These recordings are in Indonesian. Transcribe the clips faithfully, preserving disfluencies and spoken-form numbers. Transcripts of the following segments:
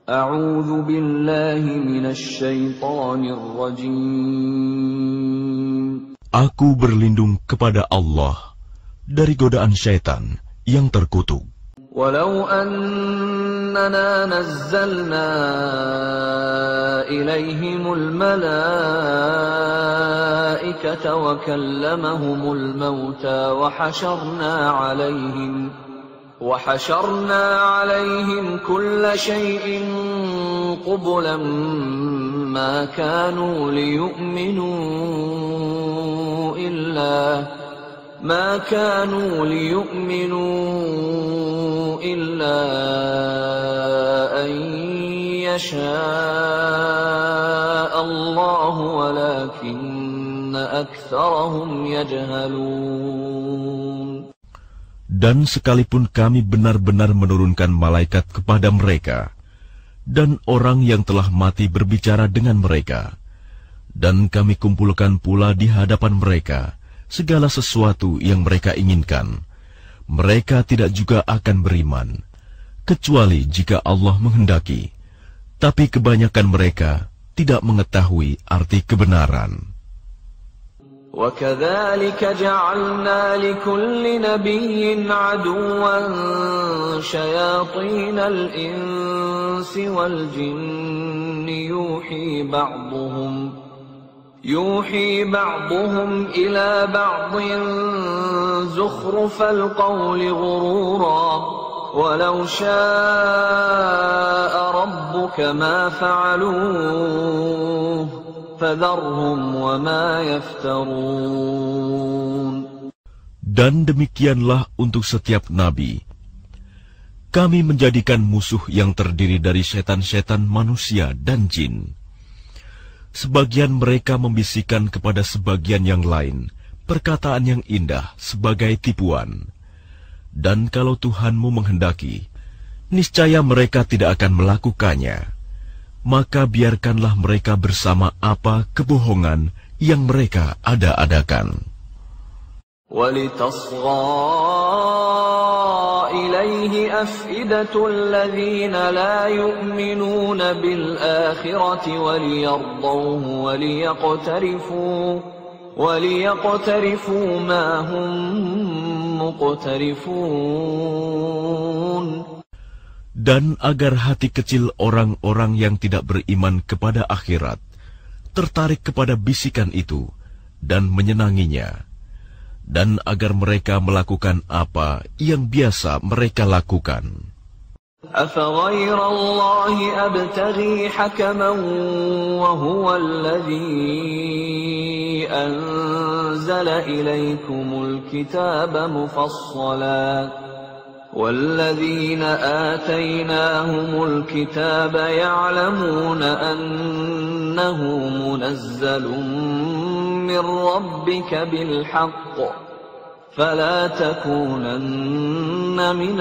A'udzu billahi minasy syaithanir rajim. Aku berlindung kepada Allah dari godaan syaitan yang terkutuk. Walau annana nazzalna ilaihimul malaikata wa kallamahumul mauta wa hasyarna 'alaihim wa hasyarna 'alaihim kulla syai'in qublan ma kanu liyu'minu illa ما كانوا ليؤمنوا إلا أن يشاء الله ولكن أكثرهم يجهلون. Dan sekalipun kami benar-benar menurunkan malaikat kepada mereka, dan orang yang telah mati berbicara dengan mereka, dan kami kumpulkan pula di hadapan mereka segala sesuatu yang mereka inginkan, mereka tidak juga akan beriman, kecuali jika Allah menghendaki. Tapi kebanyakan mereka tidak mengetahui arti kebenaran. وَكَذَلِكَ جَعَلْنَا لِكُلِّ نَبِيٍّ عَدُوًّا شَيَاطِينَ الْإِنسِ وَالْجِنِّ يُوحِي بَعْضُهُمْ يوحي بعضهم إلى بعض زخرف القول غرورا ولو شاء ربك ما فعلوه فذرهم وما يفترون. Dan demikianlah untuk setiap nabi. Kami menjadikan musuh yang terdiri dari setan-setan manusia dan jin. Sebagian mereka membisikkan kepada sebagian yang lain perkataan yang indah sebagai tipuan. Dan kalau Tuhanmu menghendaki, niscaya mereka tidak akan melakukannya. Maka biarkanlah mereka bersama apa kebohongan yang mereka ada-adakan. إليه أفئدة الذين لا يؤمنون بالآخرة وليرضوه وليقترفوا وليقترفوا ما هم مقترفون. Dan agar hati kecil orang-orang yang tidak beriman kepada akhirat tertarik kepada bisikan itu dan menyenanginya, dan agar mereka melakukan apa yang biasa mereka lakukan. أَفَغَيْرَ اللَّهِ أَبْتَغِي حَكَمًا وَهُوَ الَّذِي أَنزَلَ إِلَيْكُمُ الْكِتَابَ مُفَصَّلًا وَالَّذِينَ آتَيْنَاهُمُ الْكِتَابَ يَعْلَمُونَ أَنَّهُ مُنَزَّلٌ من ربك بالحق فلا تكونن من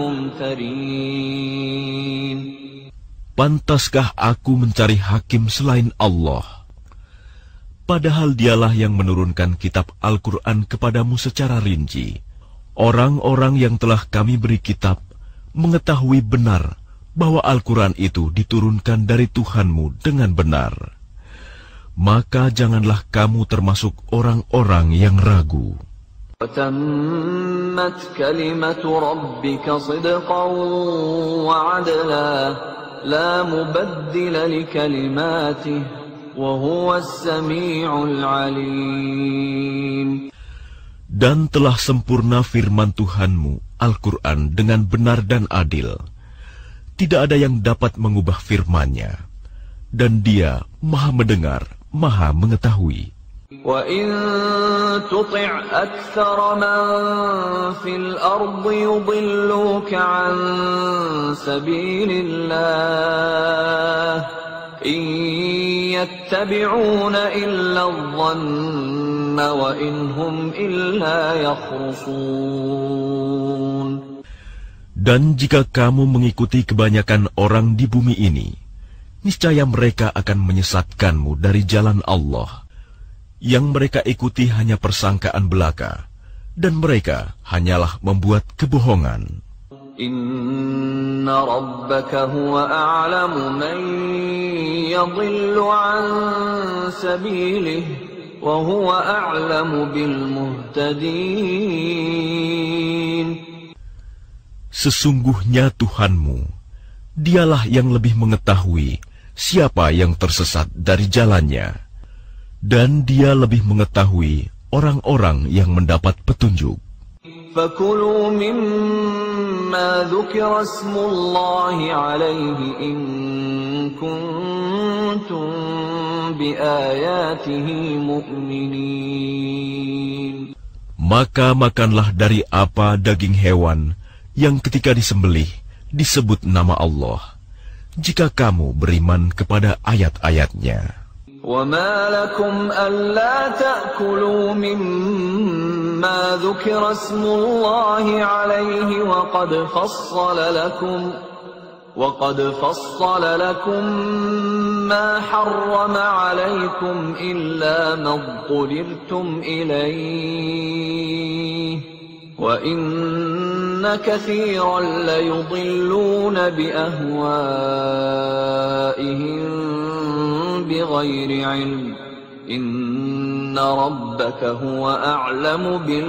الممترين. Pantaskah aku mencari hakim selain Allah? Padahal dialah yang menurunkan kitab Al-Quran kepadamu secara rinci. Orang-orang yang telah kami beri kitab mengetahui benar bahwa Al-Quran itu diturunkan dari Tuhanmu dengan benar. Maka janganlah kamu termasuk orang-orang yang ragu. وَتَمَّتْ كَلِمَةُ رَبِّكَ صِدْقًا وَعَدْلًا لَا مُبَدِّلَ لِكَلِمَاتِهِ وَهُوَ السَّمِيعُ الْعَلِيمُ. Dan telah sempurna firman Tuhanmu, Al-Quran, dengan benar dan adil. Tidak ada yang dapat mengubah firman-Nya. Dan Dia Maha mendengar, Maha mengetahui. وَإِن تُطِعْ أَكْثَرَ مَن فِي الْأَرْضِ يُضِلُّوكَ عَن سَبِيلِ اللَّهِ إِن يَتَّبِعُونَ إِلَّا الظَّنَّ وَإِنْ هُمْ إِلَّا يَخْرُصُونَ. Dan jika kamu mengikuti kebanyakan orang di bumi ini, niscaya mereka akan menyesatkanmu dari jalan Allah. Yang mereka ikuti hanya persangkaan belaka, dan mereka hanyalah membuat kebohongan. Inna rabbaka huwa a'lamu man yadhillu an sabilihi wa huwa a'lamu bil muhtadin. Sesungguhnya Tuhanmu, Dialah yang lebih mengetahui siapa yang tersesat dari jalannya, dan Dia lebih mengetahui orang-orang yang mendapat petunjuk. فَكُلُوا مِمَّا ذُكِرَ اسْمُ اللَّهِ عَلَيْهِ إِن كُنتُم بِآيَاتِهِ مُؤْمِنِينَ. Maka makanlah dari apa daging hewan yang ketika disembelih disebut nama Allah, jika kamu beriman kepada ayat-ayatnya. وَمَا لَكُمْ أَلَّا تَأْكُلُوا مِمَّا ذُكِرَ اسْمُ اللَّهِ عَلَيْهِ وَقَدْ فَصَّلَ لَكُمْ وَقَدْ فَصَّلَ لَكُمْ مَا حَرَّمَ عَلَيْكُمْ إِلَّا مَا اضْطُرِرْتُمْ إِلَيْهِ وَإِنَّ كَثِيرًا لَيُضِلُّونَ بِأَهْوَائِهِمْ بِغَيْرِ عِلْمٍ إِنَّ رَبَّكَ هُوَ أَعْلَمُ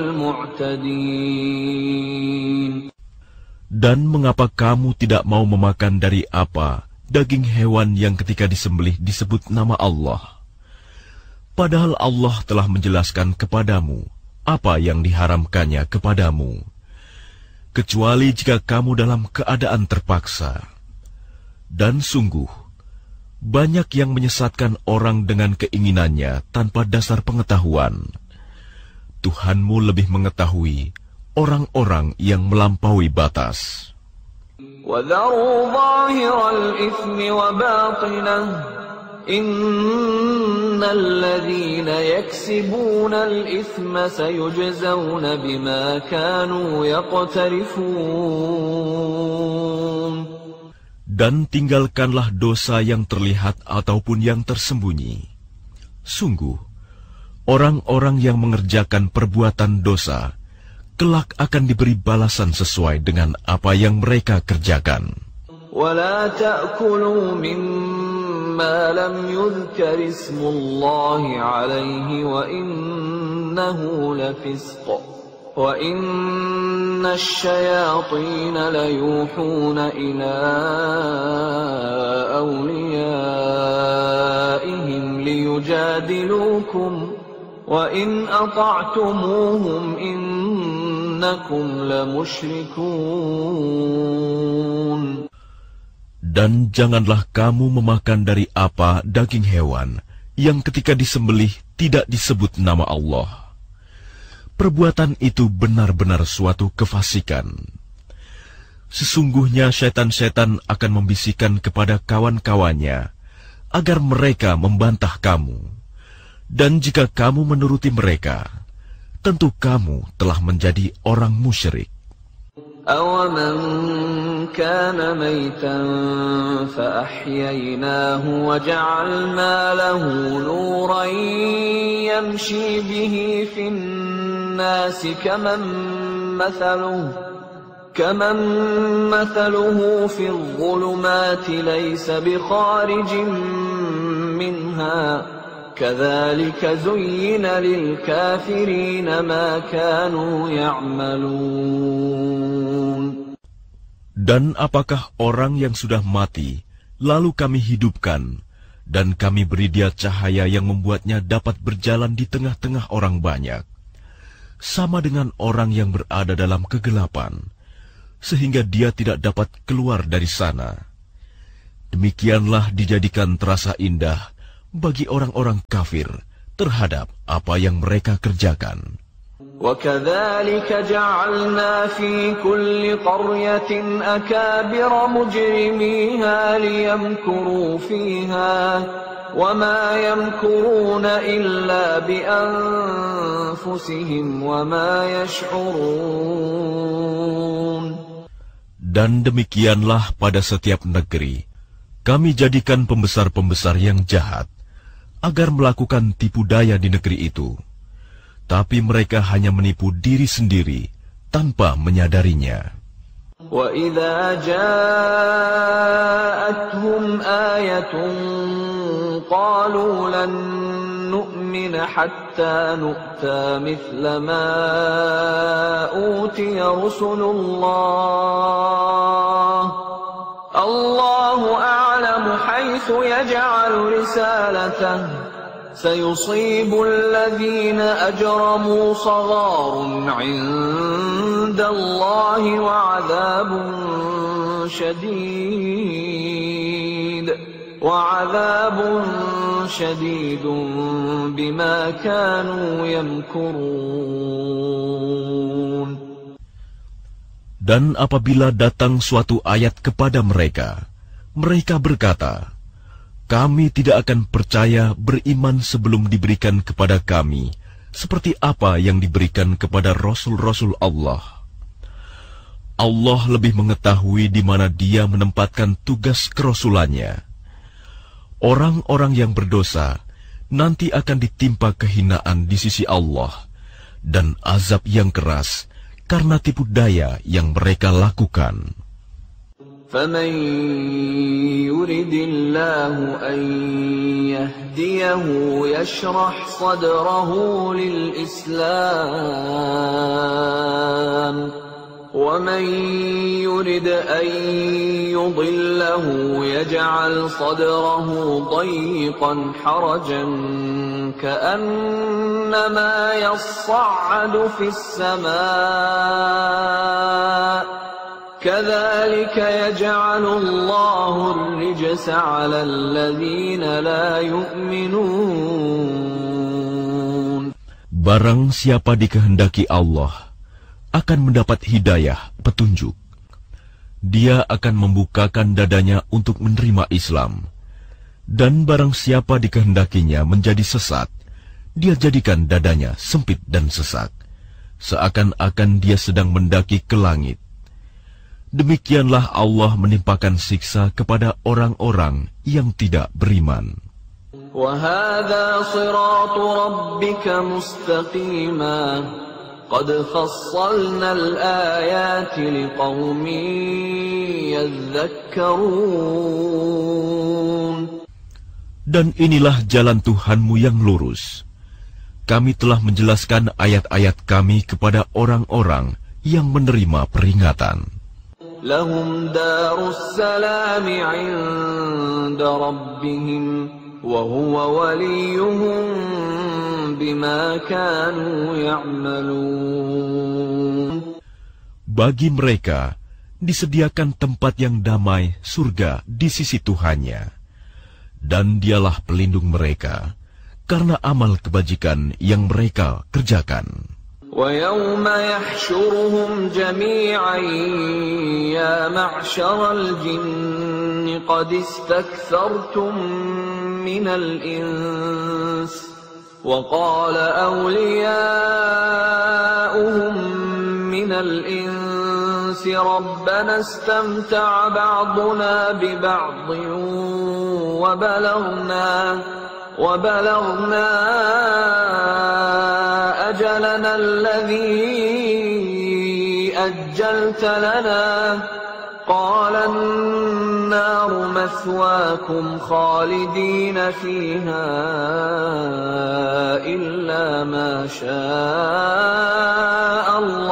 بِالْمُعْتَدِينَ. Dan mengapa kamu tidak mau memakan dari apa daging hewan yang ketika disembelih disebut nama Allah? Padahal Allah telah menjelaskan kepadamu apa yang diharamkannya kepadamu, kecuali jika kamu dalam keadaan terpaksa. Dan sungguh, banyak yang menyesatkan orang dengan keinginannya tanpa dasar pengetahuan. Tuhanmu lebih mengetahui orang-orang yang melampaui batas. وَذَرُوا ظَاهِرَ الْإِثْمِ وَبَاطِنَهُ إِنَّ الَّذِينَ يَكْسِبُونَ الْإِثْمَ سَيُجْزَوْنَ بِمَا كَانُوا يَقْتَرِفُونَ. Dan tinggalkanlah dosa yang terlihat ataupun yang tersembunyi. Sungguh, orang-orang yang mengerjakan perbuatan dosa kelak akan diberi balasan sesuai dengan apa yang mereka kerjakan. وَلَا تَأْكُلُوا مِمَّا لَمْ يُذْكَرِ اسْمُ اللَّهِ عَلَيْهِ وَإِنَّهُ لَفِسْقٌ وَإِنَّ الشَّيَاطِينَ لَيُوحُونَ إِلَىٰ أَوْلِيَائِهِمْ لِيُجَادِلُوكُمْ وَإِنْ أَطَعْتُمُوهُمْ إِنَّكُمْ لَمُشْرِكُونَ. Dan janganlah kamu memakan dari apa daging hewan yang ketika disembelih tidak disebut nama Allah. Perbuatan itu benar-benar suatu kefasikan. Sesungguhnya syaitan-syaitan akan membisikkan kepada kawan-kawannya agar mereka membantah kamu. Dan jika kamu menuruti mereka, tentu kamu telah menjadi orang musyrik. أَوَمَنْ كَانَ مَيْتًا فَأَحْيَيْنَاهُ وَجَعَلْنَا لَهُ نُورًا يَمْشِي بِهِ فِي النَّاسِ كَمَنْ مَثَلُهُ كَمَنْ مَثَلُهُ فِي الظُّلُمَاتِ لَيْسَ بِخَارِجٍ مِنْهَا كَذَلِكَ زُيِّنَ لِلْكَافِرِينَ مَا كَانُوا يَعْمَلُونَ. Dan apakah orang yang sudah mati, lalu kami hidupkan, dan kami beri dia cahaya yang membuatnya dapat berjalan di tengah-tengah orang banyak, sama dengan orang yang berada dalam kegelapan, sehingga dia tidak dapat keluar dari sana. Demikianlah dijadikan terasa indah bagi orang-orang kafir terhadap apa yang mereka kerjakan. وَكَذَلِكَ جَعَلْنَا فِي كُلِّ قَرْيَةٍ أَكَابِرَ مُجْرِمِيهَا لِيَمْكُرُوا فِيهَا وَمَا يَمْكُرُونَ إِلَّا بِأَنفُسِهِمْ وَمَا يَشْعُرُونَ. Dan demikianlah pada setiap negeri kami jadikan pembesar-pembesar yang jahat agar melakukan tipu daya di negeri itu, tapi mereka hanya menipu diri sendiri tanpa menyadarinya. وَإِذَا جَاءَتْهُمْ آيَةٌ قَالُوا لَن نُّؤْمِنَ حَتَّى نُؤْتَىٰ مِثْلَ مَا أُوتِيَ رُسُلُ اللَّهِ اللَّهُ أَعْلَمُ حَيْثُ يَجْعَلُ رِسَالَتَهُ سَيُصِيبُ الَّذِينَ أَجْرَمُوا صَغَارٌ عِندَ اللَّهِ وَعَذَابٌ شَدِيدٌ وَعَذَابٌ شَدِيدٌ بِمَا كَانُوا يَمْكُرُونَ. Dan apabila datang suatu ayat kepada mereka, mereka berkata, kami tidak akan percaya beriman sebelum diberikan kepada kami seperti apa yang diberikan kepada Rasul-Rasul Allah. Allah lebih mengetahui di mana Dia menempatkan tugas kerasulannya. Orang-orang yang berdosa nanti akan ditimpa kehinaan di sisi Allah dan azab yang keras karena tipu daya yang mereka lakukan. فَمَن يُرِدِ اللَّهُ أَن يَهْدِيَهُ يَشْرَحْ صَدْرَهُ لِلْإِسْلَامِ وَمَن يُرِدْ أَن يُضِلَّهُ يَجْعَلْ صَدْرَهُ ضَيِّقًا حَرَجًا كَأَنَّمَا يَصَّعَّدُ فِي السَّمَاءِ كَذَلِكَ يَجْعَلُ اللَّهُ الرِّجْسَ عَلَى الَّذِينَ لَا يُؤْمِنُونَ. Barang siapa dikehendaki Allah akan mendapat hidayah, petunjuk. Dia akan membukakan dadanya untuk menerima Islam. Dan barang siapa dikehendakinya menjadi sesat, Dia jadikan dadanya sempit dan sesak, seakan-akan dia sedang mendaki ke langit. Demikianlah Allah menimpakan siksa kepada orang-orang yang tidak beriman. وَهَذَا صِرَاطُ رَبِّكَ مُسْتَقِيمًا قَدْ فَصَّلْنَا الْآيَاتِ لِقَوْمٍ يَذَّكَّرُونَ. Dan inilah jalan Tuhanmu yang lurus. Kami telah menjelaskan ayat-ayat kami kepada orang-orang yang menerima peringatan. لهم دار السلام عند ربهم وهو وليهم بما كانوا يعملون. Bagi mereka disediakan tempat yang damai, surga di sisi Tuhannya, dan Dialah pelindung mereka karena amal kebajikan yang mereka kerjakan. وَيَوْمَ يَحْشُرُهُمْ جَمِيعًا يَا مَعْشَرَ الْجِنِّ قَدِ اسْتَكْثَرْتُمْ مِنَ الْإِنسِ وَقَالَ أَوْلِيَاؤُهُمْ مِنَ الْإِنسِ رَبَّنَا اسْتَمْتَعَ بَعْضُنَا بِبَعْضٍ وَبَلَغْنَا وَبَلَغْنَا أَجَلَنَا الَّذِي أَجَّلْتَ لَنَا قَالَ النَّارُ مَثْوَاكُمْ خَالِدِينَ فِيهَا إِلَّا مَا شَاءَ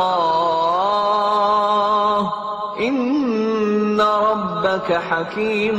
اللَّهُ إِنَّ رَبَّكَ حَكِيمٌ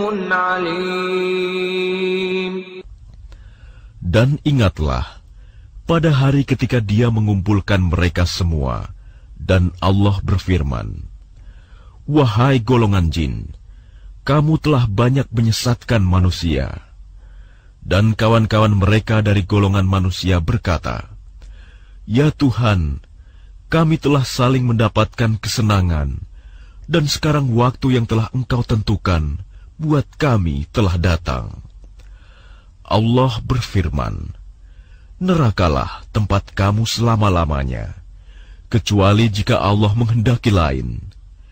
عَلِيمٌ. Dan ingatlah, pada hari ketika Dia mengumpulkan mereka semua, dan Allah berfirman, wahai golongan jin, kamu telah banyak menyesatkan manusia. Dan kawan-kawan mereka dari golongan manusia berkata, ya Tuhan, kami telah saling mendapatkan kesenangan, dan sekarang waktu yang telah Engkau tentukan buat kami telah datang. Allah berfirman, nerakalah tempat kamu selama-lamanya, kecuali jika Allah menghendaki lain.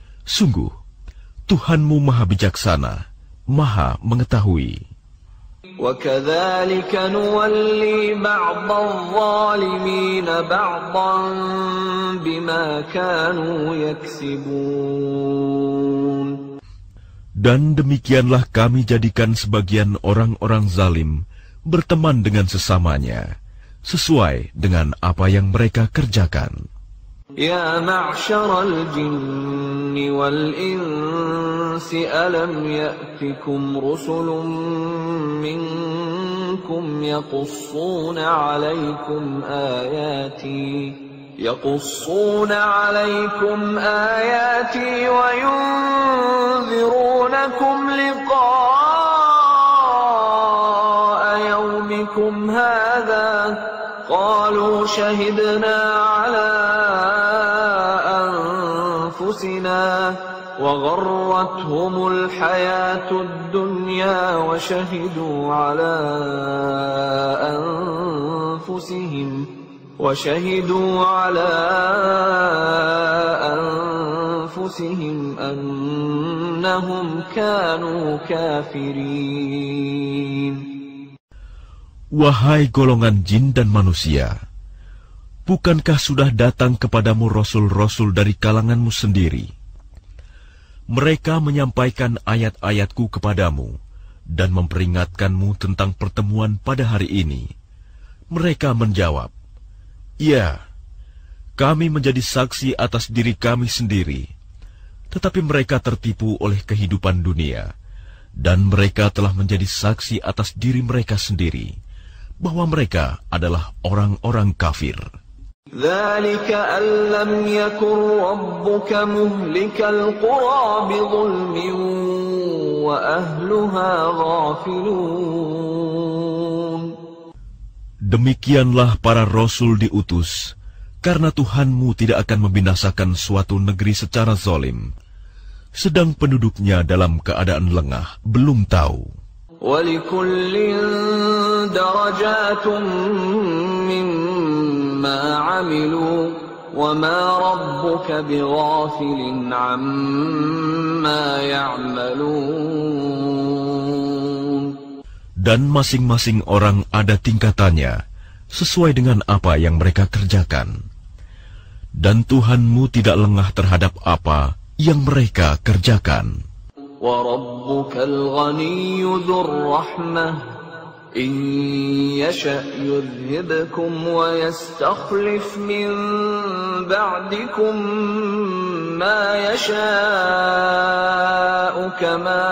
Sungguh, Tuhanmu Maha Bijaksana, Maha Mengetahui. وَكَذَلِكَ نُوَلِّي بَعْضَ الظَّالِمِينَ بَعْضًا بِمَا كَانُوا يَكْسِبُونَ. Dan demikianlah kami jadikan sebagian orang-orang zalim berteman dengan sesamanya, sesuai dengan apa yang mereka kerjakan. يا معشر الجن والإنس ألم يأتكم رسل منكم يقصون عليكم آياتي يقصون عليكم آياتي وينذرونكم لقاء يومكم هذا قالوا شهدنا على وغرتهم الحياة الدنيا وشهدوا على أنفسهم وشهدوا على أنفسهم أنهم كانوا كافرين. Wahai golongan jin dan manusia, bukankah sudah datang kepadamu rasul-rasul dari kalanganmu sendiri? Mereka menyampaikan ayat-ayatku kepadamu dan memperingatkanmu tentang pertemuan pada hari ini. Mereka menjawab, "Ya, kami menjadi saksi atas diri kami sendiri." Tetapi mereka tertipu oleh kehidupan dunia, dan mereka telah menjadi saksi atas diri mereka sendiri, bahwa mereka adalah orang-orang kafir. ذلك أن لم يكن ربك مهلك القرى بظلم وأهلها غافلون. Demikianlah para rasul diutus, karena Tuhanmu tidak akan membinasakan suatu negeri secara zalim, sedang penduduknya dalam keadaan lengah, belum tahu. وَلِكُلٍّ دَرَجَاتٌ مِّمَّا عَمِلُوا وَمَا رَبُّكَ بِغَافِلٍ عَمَّا يَعْمَلُونَ. Dan masing-masing orang ada tingkatannya, sesuai dengan apa yang mereka kerjakan. Dan Tuhanmu tidak lengah terhadap apa yang mereka kerjakan. وَرَبُّكَ الْغَنِيُّ ذُو الرَّحْمَةِ إِن يَشَأْ يُذْهِبْكُمْ وَيَسْتَخْلِفْ مِن بَعْدِكُم مَّا يَشَاءُ كَمَا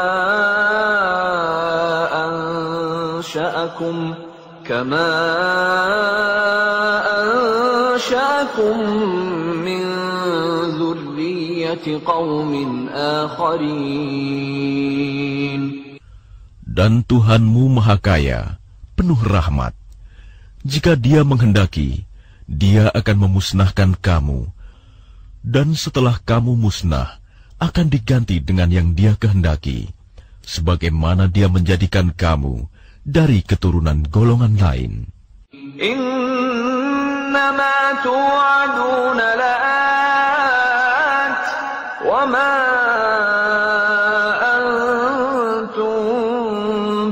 أَنشَأَكُم كَمَا أَنشَأَكُم مِّن قوم آخرين. Dan Tuhanmu Maha Kaya, penuh rahmat. Jika Dia menghendaki, Dia akan memusnahkan kamu, dan setelah kamu musnah, akan diganti dengan yang Dia kehendaki, sebagaimana Dia menjadikan kamu dari keturunan golongan lain. Innama tu'aduna la'at wa ma antum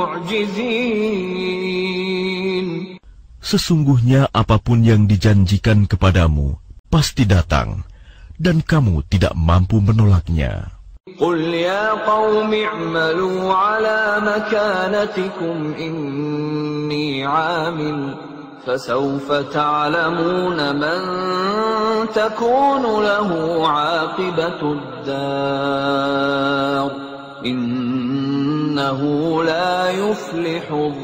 bimu'jizin. Sesungguhnya apapun yang dijanjikan kepadamu pasti datang, dan kamu tidak mampu menolaknya. Qul ya qaumi i'malu ala makanatikum inni 'amil fasawfa ta'lamuna man takunu lahu 'aqibatud dar innahu la yuflihudh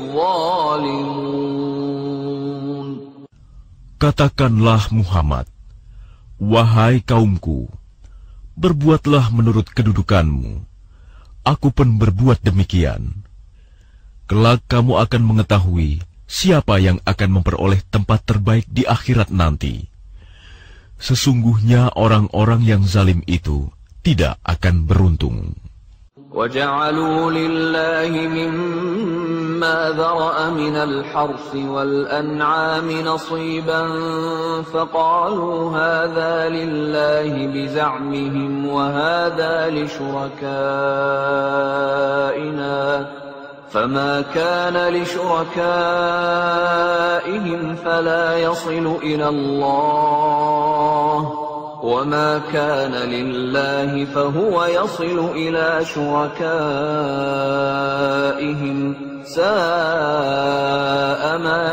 dhalimun. Katakanlah Muhammad, wahai kaumku, berbuatlah menurut kedudukanmu. Aku pun berbuat demikian. Kelak kamu akan mengetahui siapa yang akan memperoleh tempat terbaik di akhirat nanti. Sesungguhnya orang-orang yang zalim itu tidak akan beruntung. وَجَعَلُوا لِلَّهِ مِمَّا ذَرَأَ مِنَ الْحَرْثِ وَالْأَنْعَامِ نَصِيبًا فَقَالُوا هَذَا لِلَّهِ بِزَعْمِهِمْ وَهَذَا لِشُرَكَائِنَا فما كان لشركائهم فلا يصل إلى الله وما كان لله فهو يصل إلى شركائهم ساء ما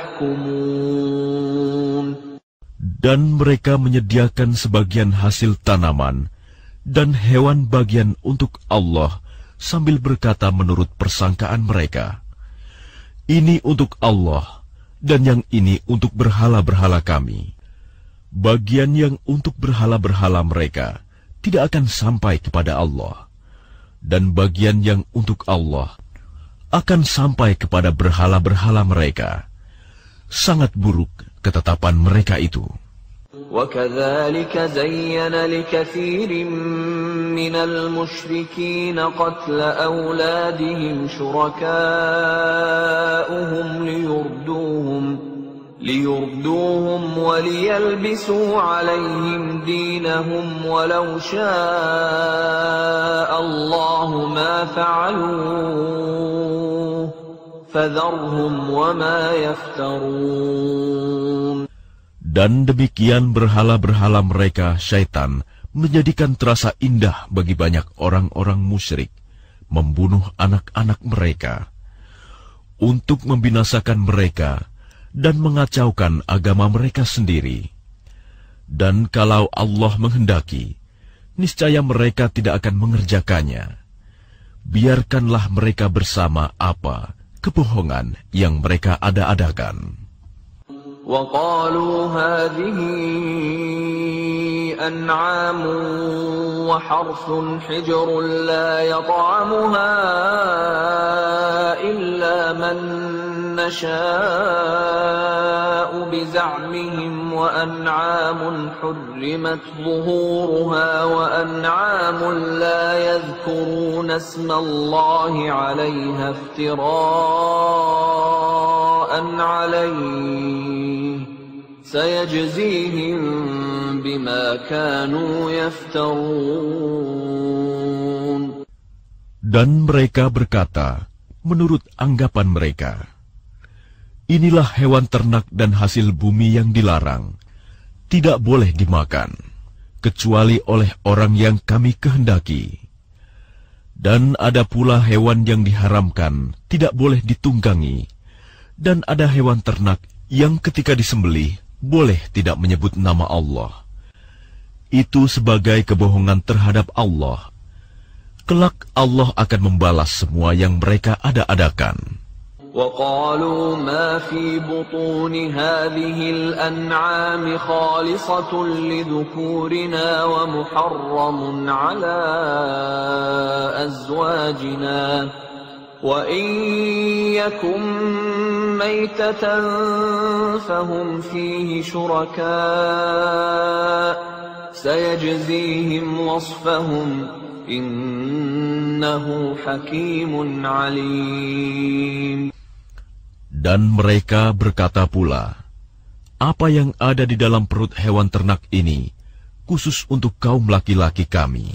يحكمون. Dan mereka menyediakan sebagian hasil tanaman dan hewan bagian untuk Allah sambil berkata menurut persangkaan mereka, ini untuk Allah dan yang ini untuk berhala-berhala kami. Bagian yang untuk berhala-berhala mereka tidak akan sampai kepada Allah, dan bagian yang untuk Allah akan sampai kepada berhala-berhala mereka. Sangat buruk ketetapan mereka itu. وَكَذَلِكَ زَيَّنَ لِكَثِيرٍ مِّنَ الْمُشْرِكِينَ قَتْلَ أَوْلَادِهِمْ شُرَكَاؤُهُمْ لِيُرْدُوهُمْ لِيُرْدُوهُمْ وَلِيَلْبِسُوا عَلَيْهِمْ دِينَهُمْ وَلَوْ شَاءَ اللَّهُ مَا فَعَلُوهُ فَذَرْهُمْ وَمَا يَفْتَرُونَ. Dan demikian berhala-berhala mereka, syaitan, menjadikan terasa indah bagi banyak orang-orang musyrik, membunuh anak-anak mereka, untuk membinasakan mereka dan mengacaukan agama mereka sendiri. Dan kalau Allah menghendaki, niscaya mereka tidak akan mengerjakannya. Biarkanlah mereka bersama apa kebohongan yang mereka ada-adakan. وَقَالُوا هَذِهِ أَنْعَامٌ وَحَرْثٌ حِجْرٌ لَا يَطْعَمُهَا إِلَّا مَن نَّشَاءُ بِزَعْمِهِمْ وَأَنْعَامٌ حُرِّمَتْ ظُهُورُهَا وَأَنْعَامٌ لَّا يَذْكُرُونَ اسْمَ اللَّهِ عَلَيْهَا افْتِرَاءً عَلَيْهِ سَيَجْزِيهِم بِمَا كَانُوا يَفْتَرُونَ. Dan mereka berkata, menurut anggapan mereka, inilah hewan ternak dan hasil bumi yang dilarang, tidak boleh dimakan, kecuali oleh orang yang kami kehendaki. Dan ada pula hewan yang diharamkan, tidak boleh ditunggangi, dan ada hewan ternak yang ketika disembelih, boleh tidak menyebut nama Allah. Itu sebagai kebohongan terhadap Allah. Kelak Allah akan membalas semua yang mereka ada-adakan. وَقَالُوا مَا فِي بُطُونِ هَذِهِ الْأَنْعَامِ خَالِصَةٌ لِذُكُورِنَا وَمُحَرَّمٌ عَلَى أَزْوَاجِنَا وَإِنْ يَكُنْ مَيْتَةً فَهُمْ فِيهِ شُرَكَاءُ سَيَجْزِيهِمْ وَصْفَهُمْ إِنَّهُ حَكِيمٌ عَلِيمٌ. Dan mereka berkata pula, apa yang ada di dalam perut hewan ternak ini, khusus untuk kaum laki-laki kami.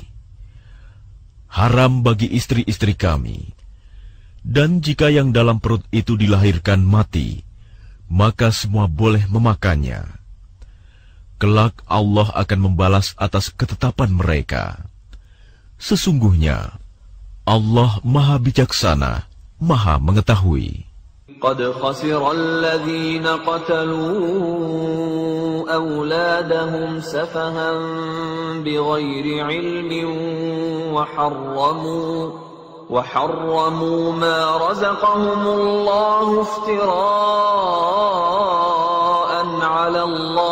Haram bagi istri-istri kami. Dan jika yang dalam perut itu dilahirkan mati, maka semua boleh memakannya. Kelak Allah akan membalas atas ketetapan mereka. Sesungguhnya, Allah Maha Bijaksana, Maha Mengetahui. قد خسر الذين قتلوا أولادهم سفها بغير علم وحرموا وحرموا ما رزقهم الله افتراء على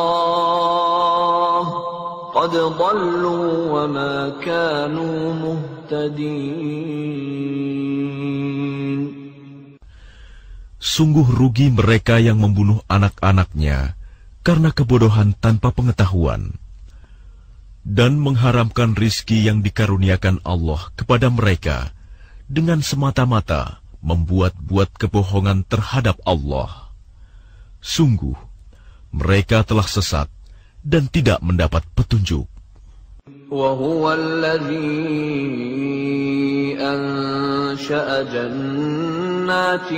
الله قد ضلوا وما كانوا مهتدين. Sungguh rugi mereka yang membunuh anak-anaknya karena kebodohan tanpa pengetahuan, dan mengharamkan rizki yang dikaruniakan Allah kepada mereka dengan semata-mata membuat-buat kebohongan terhadap Allah. Sungguh, mereka telah sesat dan tidak mendapat petunjuk. وهو الذي أنشأ جنات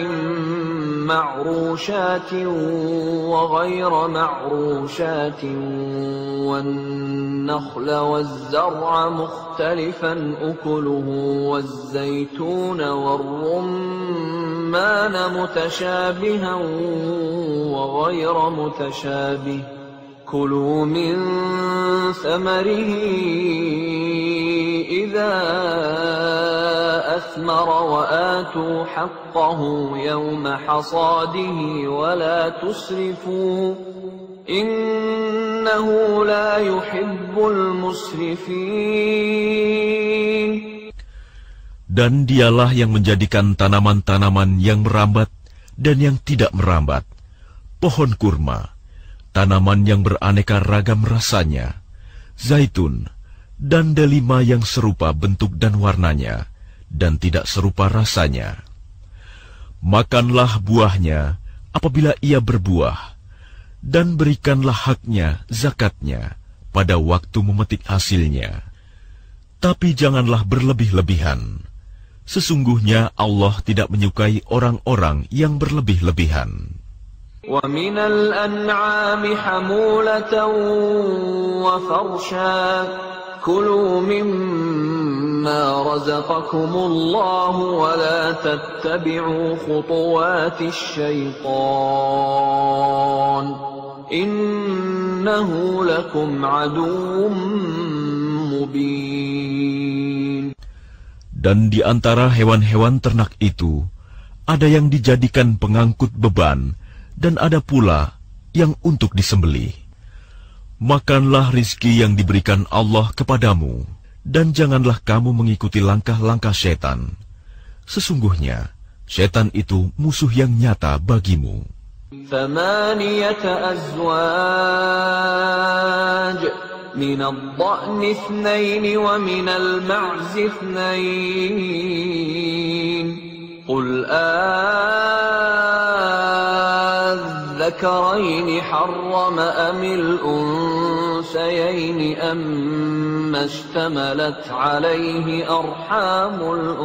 معروشات وغير معروشات والنخل والزرع مختلفا أكله والزيتون والرمان متشابها وغير متشابه كلوا من ثمره إذا أثمر وآتوا حقه يوم حصاده ولا تسرفوا إنه لا يحب المسرفين. Dan dialah yang menjadikan tanaman-tanaman yang merambat dan yang tidak merambat, pohon kurma, tanaman yang beraneka ragam rasanya, zaitun, dan delima yang serupa bentuk dan warnanya, dan tidak serupa rasanya. Makanlah buahnya apabila ia berbuah, dan berikanlah haknya, zakatnya, pada waktu memetik hasilnya. Tapi janganlah berlebih-lebihan. Sesungguhnya Allah tidak menyukai orang-orang yang berlebih-lebihan. وَمِنَ الْأَنْعَامِ حَمُولَةً وَفَرْشًا كُلُوا مِمَّا رَزَقَكُمُ اللَّهُ وَلَا تَتَّبِعُوا خُطُوَاتِ الشَّيْطَانِ إِنَّهُ لَكُمْ عَدُوٌّ مُبِينٌ. Dan di antara hewan-hewan ternak itu ada yang dijadikan pengangkut beban, dan ada pula yang untuk disembelih. Makanlah rizki yang diberikan Allah kepadamu, dan janganlah kamu mengikuti langkah-langkah setan. Sesungguhnya, setan itu musuh yang nyata bagimu. ثمانية أزواج من الضأن اثنين ومن المعز اثنين قل الذكرين حرم أم الأنثيين أما اشتملت عليه أرحام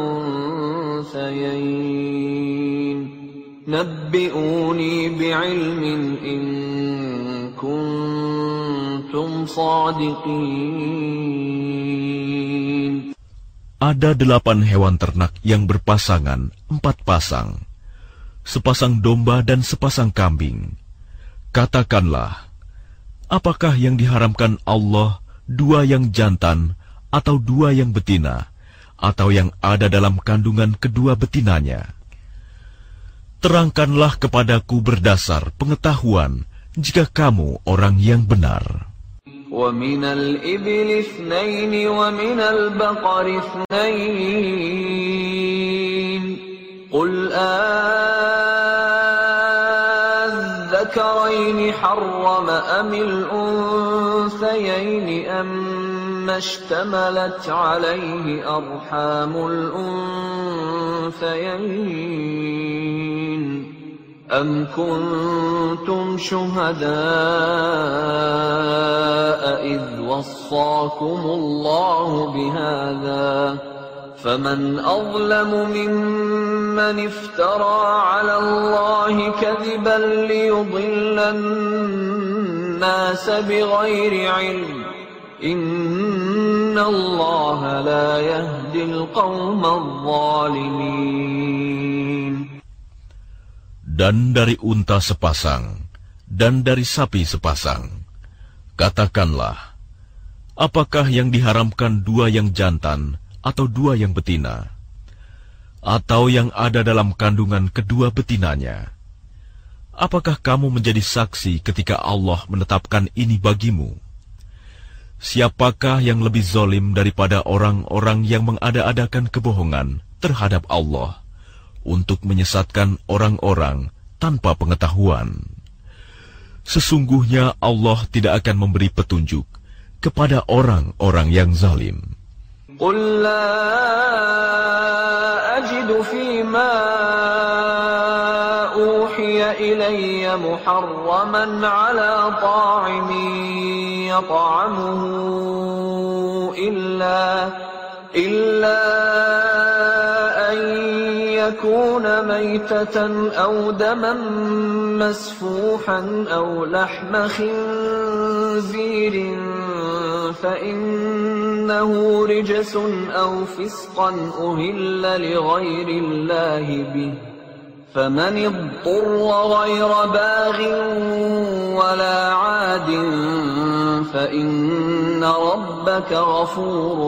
الأنثيين نبئوني بعلم إن كنتم صادقين. Ada delapan hewan ternak yang berpasangan, empat pasang, sepasang domba dan sepasang kambing. Katakanlah, apakah yang diharamkan Allah dua yang jantan atau dua yang betina, atau yang ada dalam kandungan kedua betinanya? Terangkanlah kepadaku berdasar pengetahuan jika kamu orang yang benar. وَمِنَ الْإِبِلِ اثْنَيْنِ وَمِنَ الْبَقَرِ اثْنَيْنِ قُلْ الذكرين حرم أم الأنثيين أما اشتملت عليه أرحام الأنثيين أم كنتم شهداء إذ وصاكم الله بهذا فمن أظلم ممن افترى على الله كذبا ليضل الناس بغير علم إن الله لا يهدي القوم الظالمين. Dan dari unta sepasang, dan dari sapi sepasang. Katakanlah, apakah yang diharamkan dua yang jantan atau dua yang betina, atau yang ada dalam kandungan kedua betinanya? Apakah kamu menjadi saksi ketika Allah menetapkan ini bagimu? Siapakah yang lebih zalim daripada orang-orang yang mengada-adakan kebohongan terhadap Allah untuk menyesatkan orang-orang tanpa pengetahuan? Sesungguhnya Allah tidak akan memberi petunjuk kepada orang-orang yang zalim. قل لا أجد فيما أوحي إلي محرما على طاعم يطعمه إلا إلا أن يكون ميتة أو دما مسفوحا أو لحم خنزير فإنه رجس أو فسقا أهل لغير الله به فمن اضطر غير باغ ولا عاد فإن ربك غفور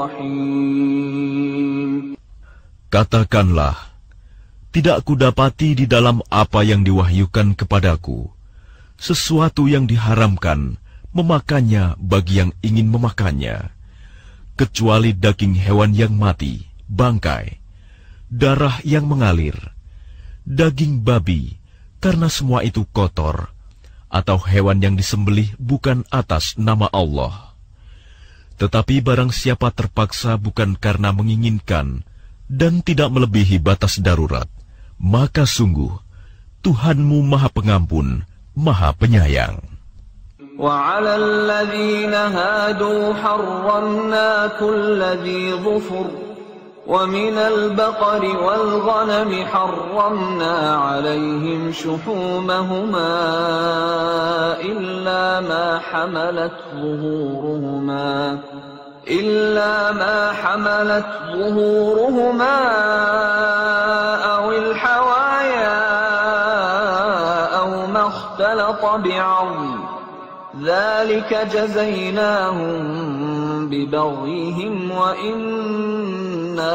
رحيم. Katakanlah, tidak kudapati di dalam apa yang diwahyukan kepadaku sesuatu yang diharamkan memakannya bagi yang ingin memakannya, kecuali daging hewan yang mati, bangkai, darah yang mengalir, daging babi, karena semua itu kotor, atau hewan yang disembelih bukan atas nama Allah. Tetapi barang siapa terpaksa bukan karena menginginkan dan tidak melebihi batas darurat, maka sungguh Tuhanmu Maha Pengampun, Maha Penyayang. وعلى الذين هادوا حرمنا كل ذي ظفر ومن البقر والغنم حرمنا عليهم شحومهما إلا ما حملت ظهورهما إلا ما حملت ظهورهما أو الحوايا أو ما اختلط بعظم ذلك جزيناهم ببغيهم وإنا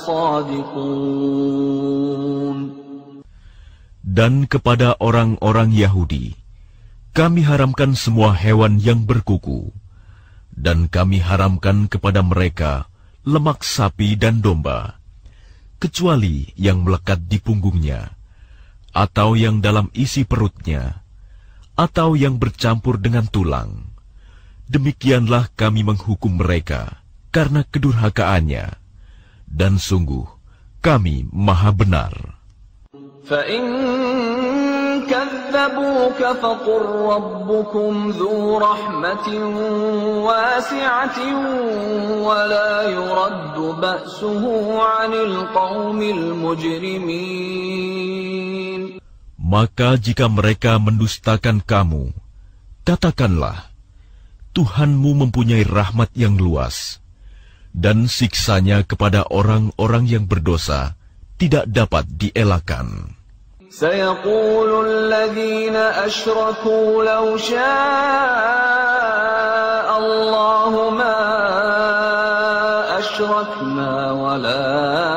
لصادقون. Dan kepada orang-orang Yahudi, kami haramkan semua hewan yang berkuku, dan kami haramkan kepada mereka lemak sapi dan domba, kecuali yang melekat di punggungnya, atau yang dalam isi perutnya, atau yang bercampur dengan tulang. Demikianlah kami menghukum mereka karena kedurhakaannya, dan sungguh kami Maha Benar. فَإِن كَذَّبُوكَ فَقُلْ رَبُّكُمْ ذُو رَحْمَةٍ وَاسِعَةٍ وَلَا يُرَدُّ بَأْسُهُ عَنِ الْقَوْمِ الْمُجْرِمِينَ. Maka jika mereka mendustakan kamu, katakanlah, Tuhanmu mempunyai rahmat yang luas, dan siksanya kepada orang-orang yang berdosa tidak dapat dielakkan. سَيَقُولُ الَّذِينَ أَشْرَكُوا لَوْ شَاءَ اللَّهُ مَا أَشْرَكْنَا وَلَا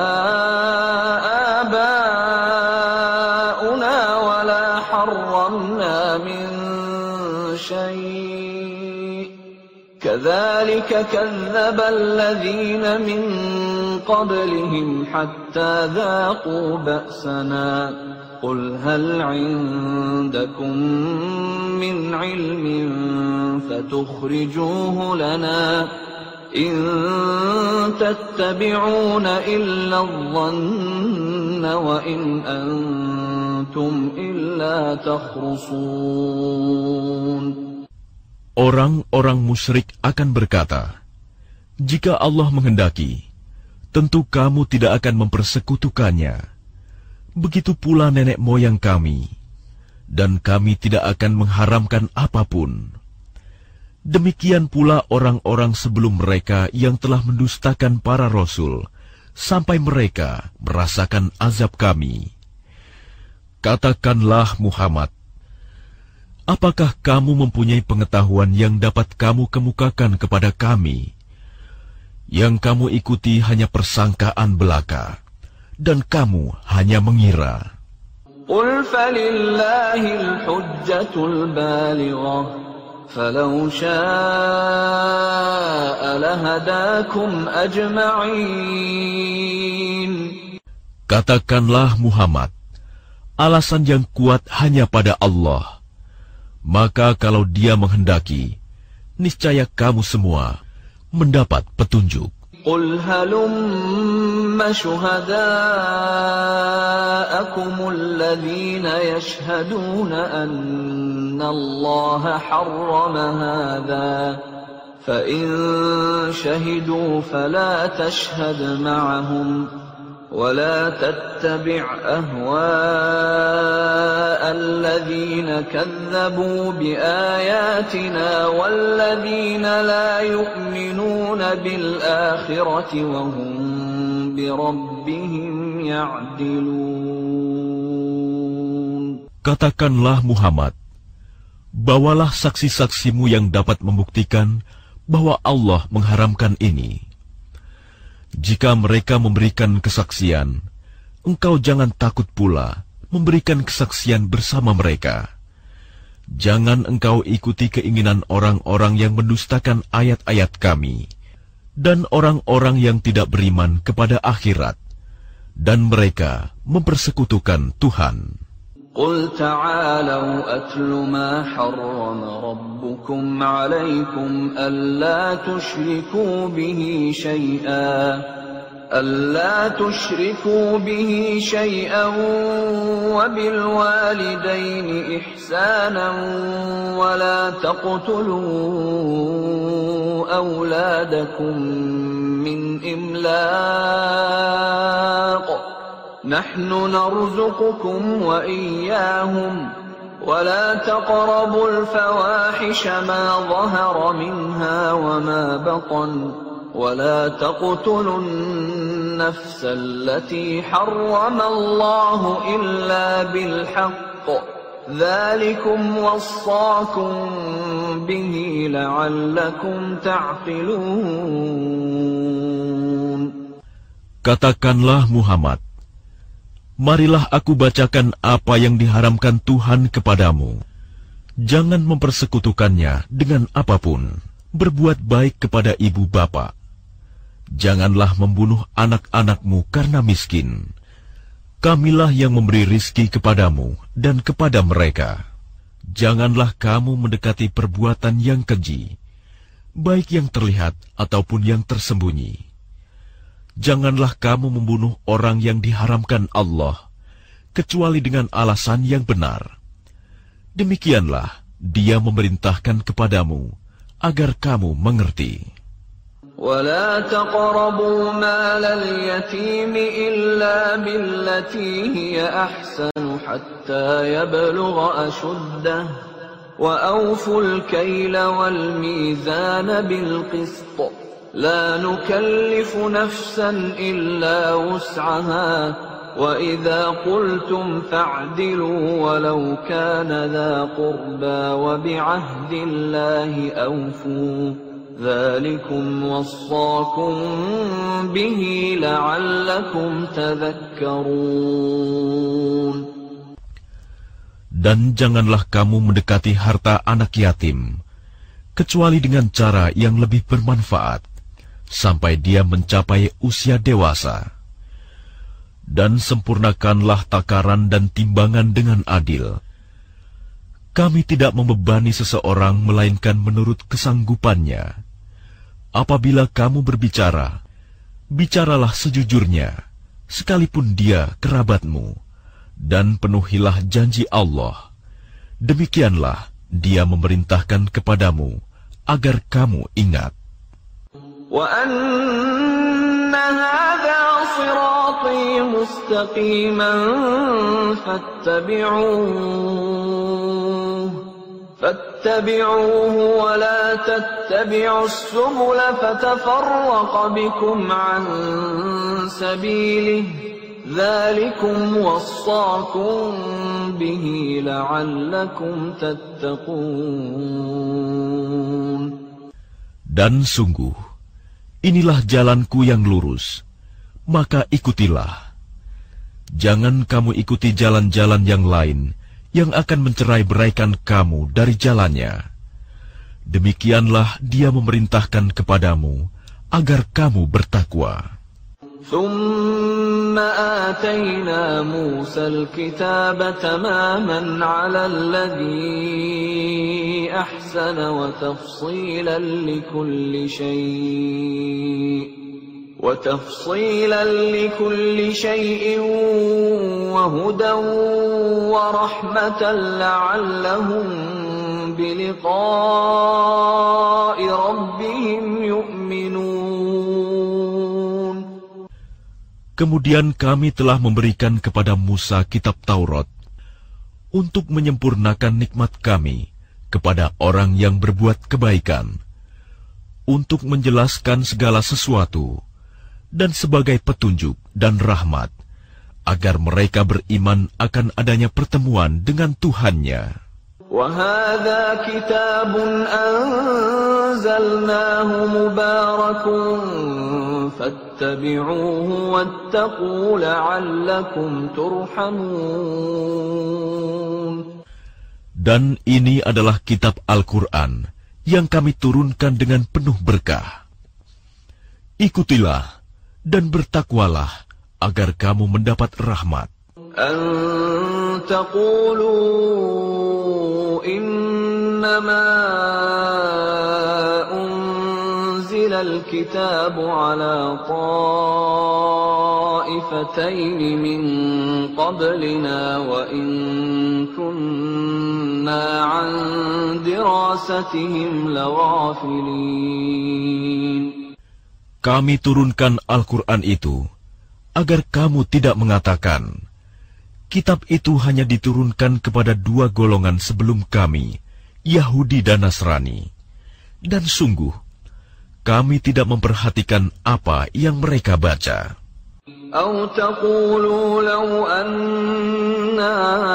كذلك كذب الذين من قبلهم حتى ذاقوا بأسنا قل هل عندكم من علم فتخرجوه لنا إن تتبعون إلا الظن وإن أنتم إلا تخرصون. Orang-orang musyrik akan berkata, jika Allah menghendaki, tentu kamu tidak akan mempersekutukannya. Begitu pula nenek moyang kami, dan kami tidak akan mengharamkan apapun. Demikian pula orang-orang sebelum mereka yang telah mendustakan para rasul, sampai mereka merasakan azab kami. Katakanlah Muhammad, apakah kamu mempunyai pengetahuan yang dapat kamu kemukakan kepada kami? Yang kamu ikuti hanya persangkaan belaka, dan kamu hanya mengira. Qul falillahil hujjatul balighah, falau syaa'a lahadakum ajma'in. Katakanlah Muhammad, alasan yang kuat hanya pada Allah. Maka kalau Dia menghendaki, niscaya kamu semua mendapat petunjuk. قل هلم شهداءكم الذين يشهدون أن الله حرم هذا فإن شهدوا فلا تشهد معهم ولا تتبع أهواء الذين كذبوا بآياتنا والذين لا يؤمنون بالآخرة وهم بربهم يعدلون. Katakanlah Muhammad, bawalah saksi-saksimu yang dapat membuktikan bahwa Allah mengharamkan ini. Jika mereka memberikan kesaksian, engkau jangan takut pula memberikan kesaksian bersama mereka. Jangan engkau ikuti keinginan orang-orang yang mendustakan ayat-ayat Kami, dan orang-orang yang tidak beriman kepada akhirat, dan mereka mempersekutukan Tuhan. قل تعالوا أتل ما حرم ربكم عليكم ألا تشركوا به شيئا ألا تشركوا به شيئا وبالوالدين إحسانا ولا تقتلوا أولادكم من إملاق نحن نرزقكم وإياهم ولا تقربوا الفواحش ما ظهر منها وما بطن ولا تقتلوا النفس التي حرم الله إلا بالحق ذلكم وصاكم به لعلكم تعقلون. Katakanlah Muhammad, marilah aku bacakan apa yang diharamkan Tuhan kepadamu. Jangan mempersekutukannya dengan apapun. Berbuat baik kepada ibu bapa. Janganlah membunuh anak-anakmu karena miskin. Kamilah yang memberi rizki kepadamu dan kepada mereka. Janganlah kamu mendekati perbuatan yang keji, baik yang terlihat ataupun yang tersembunyi. Janganlah kamu membunuh orang yang diharamkan Allah, kecuali dengan alasan yang benar. Demikianlah Dia memerintahkan kepadamu, agar kamu mengerti. ولا تقربوا مال اليتيم إلا بالتي هي أحسن حتى يبلغ أشده وأوفوا الكيل والميزان بالقسط لا نكلف نفسا إلا وسعها وإذا قلتم فاعدلوا ولو كان ذا قربى وبعهد الله أوفوا ذلكم وصاكم به لعلكم تذكرون. Dan janganlah kamu mendekati harta anak yatim, kecuali dengan cara yang lebih bermanfaat, sampai dia mencapai usia dewasa. Dan sempurnakanlah takaran dan timbangan dengan adil. Kami tidak membebani seseorang melainkan menurut kesanggupannya. Apabila kamu berbicara, bicaralah sejujurnya, sekalipun dia kerabatmu, dan penuhilah janji Allah. Demikianlah Dia memerintahkan kepadamu, agar kamu ingat. وَأَنَّ هَذَا صِرَاطِي مُسْتَقِيمًا فَاتَّبِعُوهُ فَاتَّبِعُوهُ وَلَا تَتَّبِعُوا السُّبُلَ فَتَفَرَّقَ بِكُمْ عَنْ سَبِيلِهِ ذَلِكُمْ وَصَّاكُمْ بِهِ لَعَلَّكُمْ تَتَّقُونَ. Dan sungguh, inilah jalanku yang lurus, maka ikutilah. Jangan kamu ikuti jalan-jalan yang lain, yang akan mencerai-beraikan kamu dari jalannya. Demikianlah Dia memerintahkan kepadamu, agar kamu bertakwa. ثُمَّ آتَيْنَا مُوسَى الْكِتَابَ تَمَامًا عَلَى الَّذِي أَحْسَنَ وَتَفْصِيلًا لِكُلِّ شَيْءٍ وتفصيلا لكل شيء وهدى ورحمة لعلهم بلقاء ربهم يؤمنون. Kemudian kami telah memberikan kepada Musa kitab Taurat untuk menyempurnakan nikmat kami kepada orang yang berbuat kebaikan, untuk menjelaskan segala sesuatu, dan sebagai petunjuk dan rahmat, agar mereka beriman akan adanya pertemuan dengan Tuhannya. وَهَذَا كِتَابٌ أَنزَلْنَاهُ مُبَارَكٌ فَاتَّبِعُوهُ وَاتَّقُوا لَعَلَّكُمْ تُرْحَمُونَ. Dan ini adalah kitab Al-Quran yang kami turunkan dengan penuh berkah. Ikutilah dan bertakwalah agar kamu mendapat rahmat. An taqulu innama unzila al-kitabu ala ta'ifatayn min qablina wa in kunna an dirasatihim laghafilin. Kami turunkan Al-Quran itu agar kamu tidak mengatakan, kitab itu hanya diturunkan kepada dua golongan sebelum kami, Yahudi dan Nasrani. Dan sungguh, kami tidak memperhatikan apa yang mereka baca. Atau taqulu law anna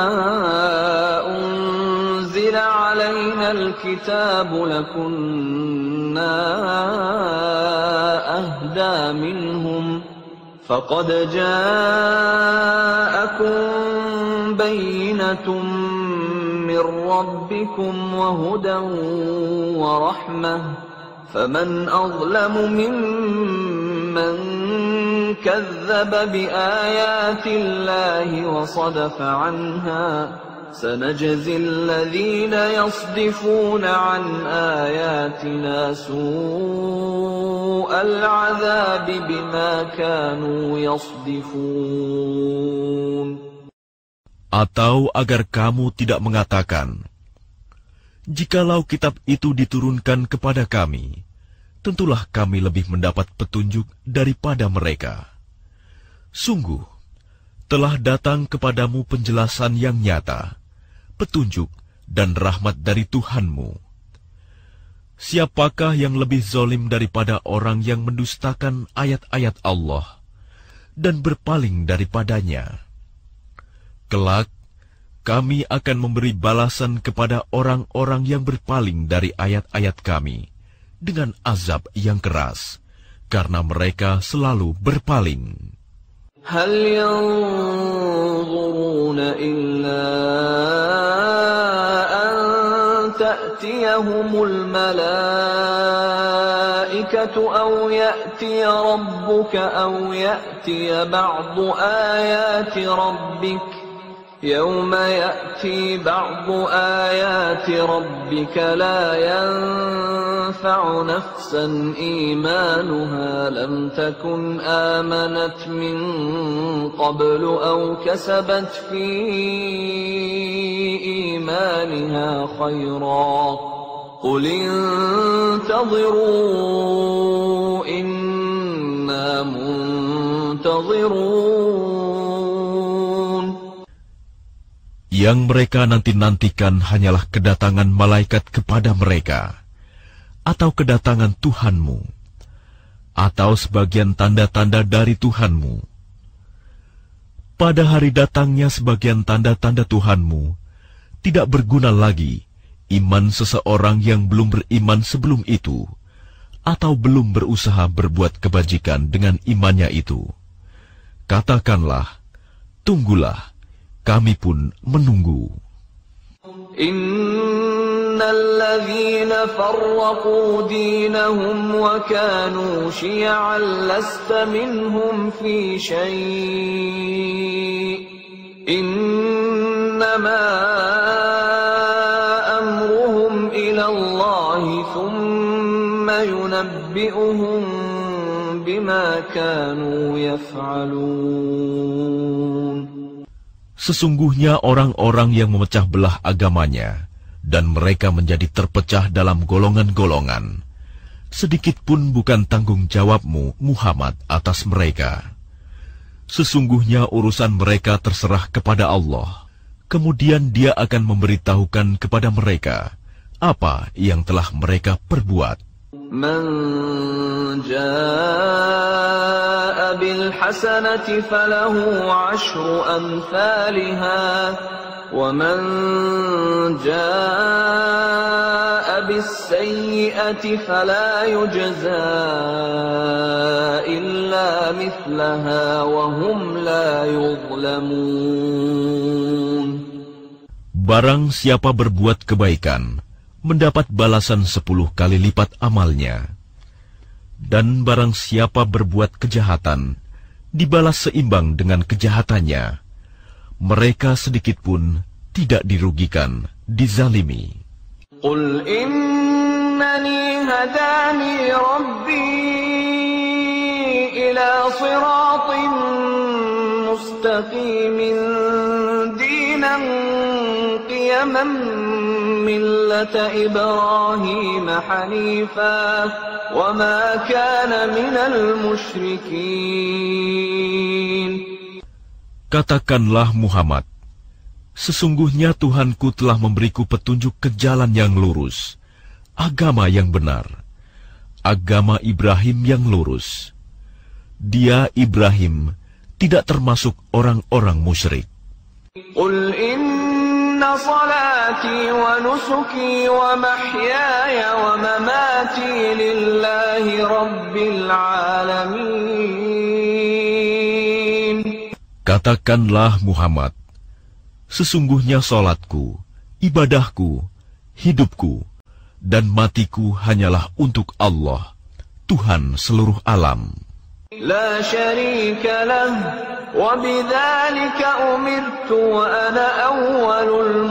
unzila alaina al-kitabu lakunna ahda minhum faqad ja'akum bayyinatun min rabbikum wa hudan wa rahmah faman azlamu mimman kadzdzaba biayati llahi wa sadafa anha سنجزي الذين يصدفون عن آياتنا سوء العذاب بما كانوا يصدفون. Atau agar kamu tidak mengatakan, jikalau kitab itu diturunkan kepada kami, tentulah kami lebih mendapat petunjuk daripada mereka. Sungguh, telah datang kepadamu penjelasan yang nyata, petunjuk dan rahmat dari Tuhanmu. Siapakah yang lebih zalim daripada orang yang mendustakan ayat-ayat Allah dan berpaling daripadanya? Kelak, kami akan memberi balasan kepada orang-orang yang berpaling dari ayat-ayat kami dengan azab yang keras, karena mereka selalu berpaling. هل ينظرون إلا أن تأتيهم الملائكة أو يأتي ربك أو يأتي بعض آيات ربك يوم يأتي بعض آيات ربك لا ينفع نفسا إيمانها لم تكن آمنت من قبل أو كسبت في إيمانها خيرا قل انتظروا إنا منتظرون. Yang mereka nanti-nantikan hanyalah kedatangan malaikat kepada mereka, atau kedatangan Tuhanmu, atau sebagian tanda-tanda dari Tuhanmu. Pada hari datangnya sebagian tanda-tanda Tuhanmu, tidak berguna lagi iman seseorang yang belum beriman sebelum itu, atau belum berusaha berbuat kebajikan dengan imannya itu. Katakanlah, tunggulah, kami pun menunggu. Innal ladzina farraqu dinahum wa kanu syi'an lasta minhum fi syai' innama amruhum ila Allah thumma yunabbi'uhum بما كانوا يفعلون. Sesungguhnya orang-orang yang memecah belah agamanya dan mereka menjadi terpecah dalam golongan-golongan, sedikit pun bukan tanggung jawabmu, Muhammad, atas mereka. Sesungguhnya urusan mereka terserah kepada Allah. Kemudian Dia akan memberitahukan kepada mereka apa yang telah mereka perbuat. Man jaa bil hasanati falahu ashru amthaliha wa man jaa bis sayyi'ati fala yujza illa mithlaha wa hum la yuzlamun. Barang siapa berbuat kebaikan, mendapat balasan sepuluh kali lipat amalnya. Dan barang siapa berbuat kejahatan, dibalas seimbang dengan kejahatannya. Mereka sedikit pun tidak dirugikan, dizalimi. Qul innani hadani rabbi ila siratin mustaqimin dinan qiyaman millata Ibrahim hanifan wa ma kana minal musyrikin. Katakanlah Muhammad, sesungguhnya Tuhanku telah memberiku petunjuk ke jalan yang lurus, agama yang benar, agama Ibrahim yang lurus. Dia, Ibrahim, tidak termasuk orang-orang musyrik. Qul inna salati wa nusuki wa mahyaya wa mamati lillahi rabbil alamin. Katakanlah Muhammad, sesungguhnya salatku, ibadahku, hidupku, dan matiku hanyalah untuk Allah, Tuhan seluruh alam. La syarika lah, wa bidzalika umirtu wa ana awwalul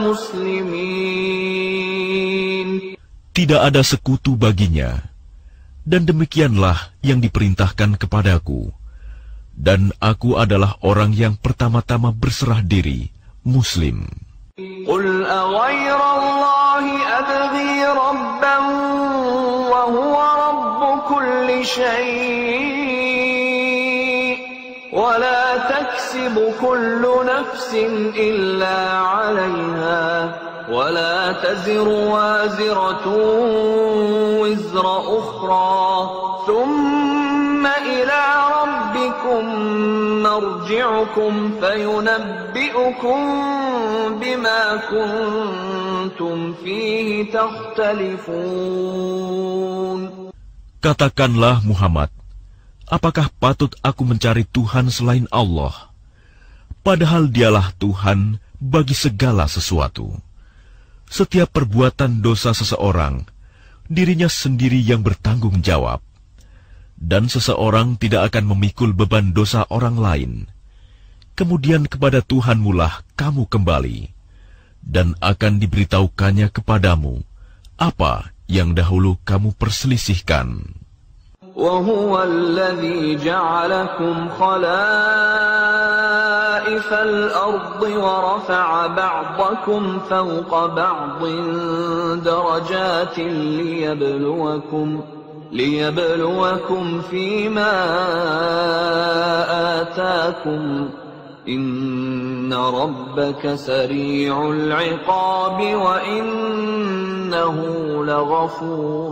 muslimin. Tidak ada sekutu baginya, dan demikianlah yang diperintahkan kepadaku. Dan aku adalah orang yang pertama-tama berserah diri, Muslim. Qul aghayra Allahi abghi rabban wa huwa rabbu kulli syai' wa la taksibu kullu nafsin illa 'alayha wa la taziru waziratun wizra ukhra thumma ila rabbikum marji'ukum fayunabbi'ukum bima kuntum fihi takhtalifun. Katakanlah Muhammad, apakah patut aku mencari Tuhan selain Allah? Padahal Dialah Tuhan bagi segala sesuatu. Setiap perbuatan dosa seseorang, dirinya sendiri yang bertanggung jawab. Dan seseorang tidak akan memikul beban dosa orang lain. Kemudian kepada Tuhanmulah kamu kembali, dan akan diberitahukannya kepadamu apa yang dahulu kamu perselisihkan. وَهُوَ الَّذِي جَعَلَكُمْ خَلَائِفَ الْأَرْضِ وَرَفَعَ بَعْضَكُمْ فَوْقَ بَعْضٍ دَرَجَاتٍ لِيَبْلُوَكُمْ لِيَبْلُوَكُمْ فِيمَا آتَاكُمْ إِنَّ رَبَّكَ سَرِيعُ الْعِقَابِ وَإِنَّهُ لَغَفُورٌ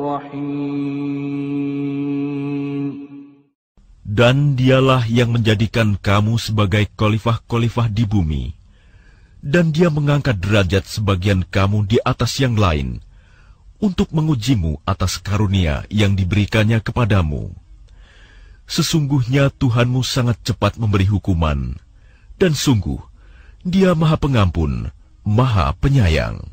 رَّحِيمٌ. Dan Dialah yang menjadikan kamu sebagai khalifah-khalifah di bumi, dan Dia mengangkat derajat sebagian kamu di atas yang lain, untuk mengujimu atas karunia yang diberikannya kepadamu. Sesungguhnya Tuhanmu sangat cepat memberi hukuman, dan sungguh, Dia Maha Pengampun, Maha Penyayang.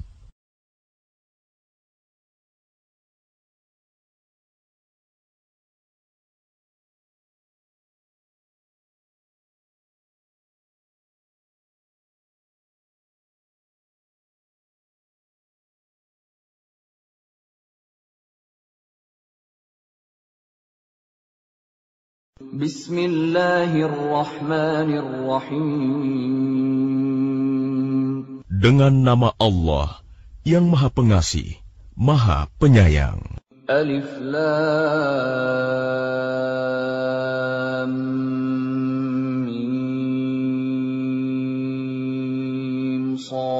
Bismillahirrahmanirrahim. Dengan nama Allah yang Maha Pengasih, Maha Penyayang. Alif Lam Mim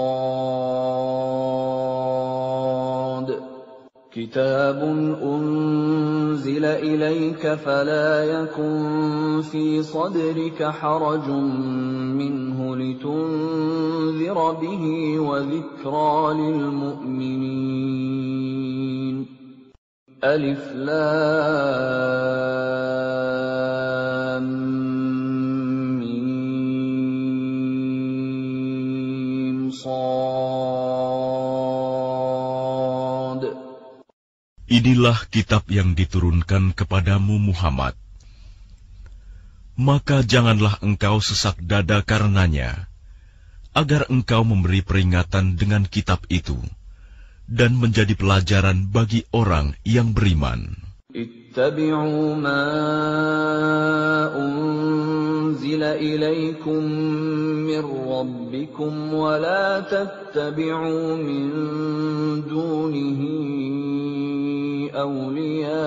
Shad. Kitabun unzila ilayka fala yakun fi sadrika harajun minhu litunzira bihi wa dhikra lil mu'minin. Alif Lam Mim Shad. Inilah kitab yang diturunkan kepadamu Muhammad. Maka janganlah engkau sesak dada karenanya, agar engkau memberi peringatan dengan kitab itu, dan menjadi pelajaran bagi orang yang beriman. Ittabi'u ma unzila ilaykum min rabbikum wa la tattabi'u min dunihi awliya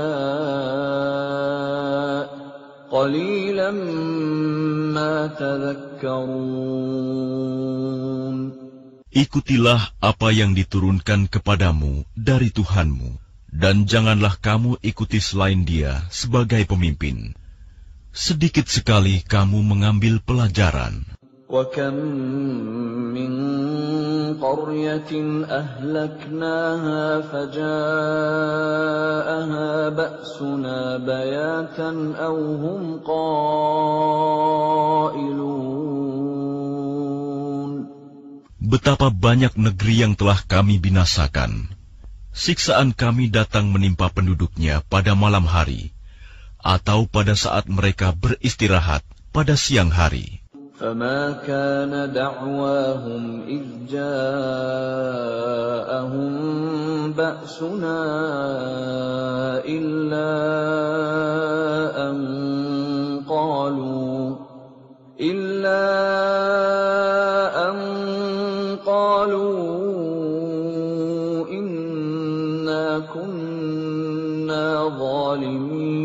qalilan ma tadhakkarun. Ikutilah apa yang diturunkan kepadamu dari Tuhanmu, dan janganlah kamu ikuti selain Dia sebagai pemimpin. Sedikit sekali kamu mengambil pelajaran. وَكَمْ مِنْ قَرْيَةٍ أَهْلَكْنَاهَا فَجَاءَهَا بَأْسُنَا بَيَاتًا أَوْ هُمْ قَائِلُونَ. Betapa banyak negeri yang telah kami binasakan. Siksaan kami datang menimpa penduduknya pada malam hari, atau pada saat mereka beristirahat pada siang hari. فَمَا كَانَ دَعْوَاهُمْ إِذْ جَاءَهُمْ بَأْسُنَا إِلَّا أَنْ قَالُوا إِلَّا أَنْ قَالُوا إِنَّا كُنَّا ظَالِمِينَ.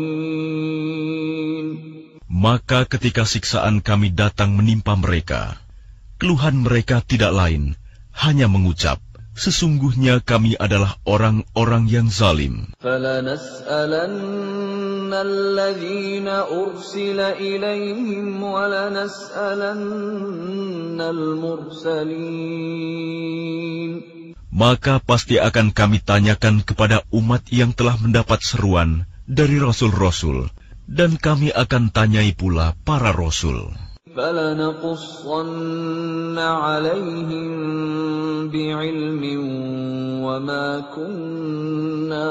Maka ketika siksaan kami datang menimpa mereka, keluhan mereka tidak lain, hanya mengucap, sesungguhnya kami adalah orang-orang yang zalim. فَلَنَسْأَلَنَّ الَّذِينَ أُرْسِلَ إِلَيْهِمْ وَلَنَسْأَلَنَّ الْمُرْسَلِينَ. Maka pasti akan kami tanyakan kepada umat yang telah mendapat seruan dari rasul-rasul, dan kami akan tanyai pula para rasul. فَلَنَقُصَّنَّ عَلَيْهِمْ بِعِلْمٍ وَمَا كُنَّا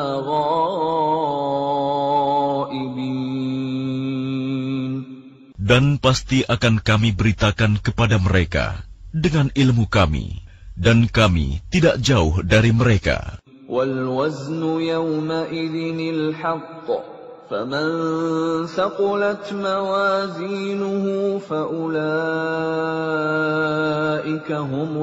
غَائِبِينَ. Dan pasti akan kami beritakan kepada mereka dengan ilmu kami, dan kami tidak jauh dari mereka. وَالْوَزْنُ يَوْمَئِذٍ الْحَقُّ فَمَنْ ثَقُلَتْ مَوَازِينُهُ فَأُولَئِكَ هُمُ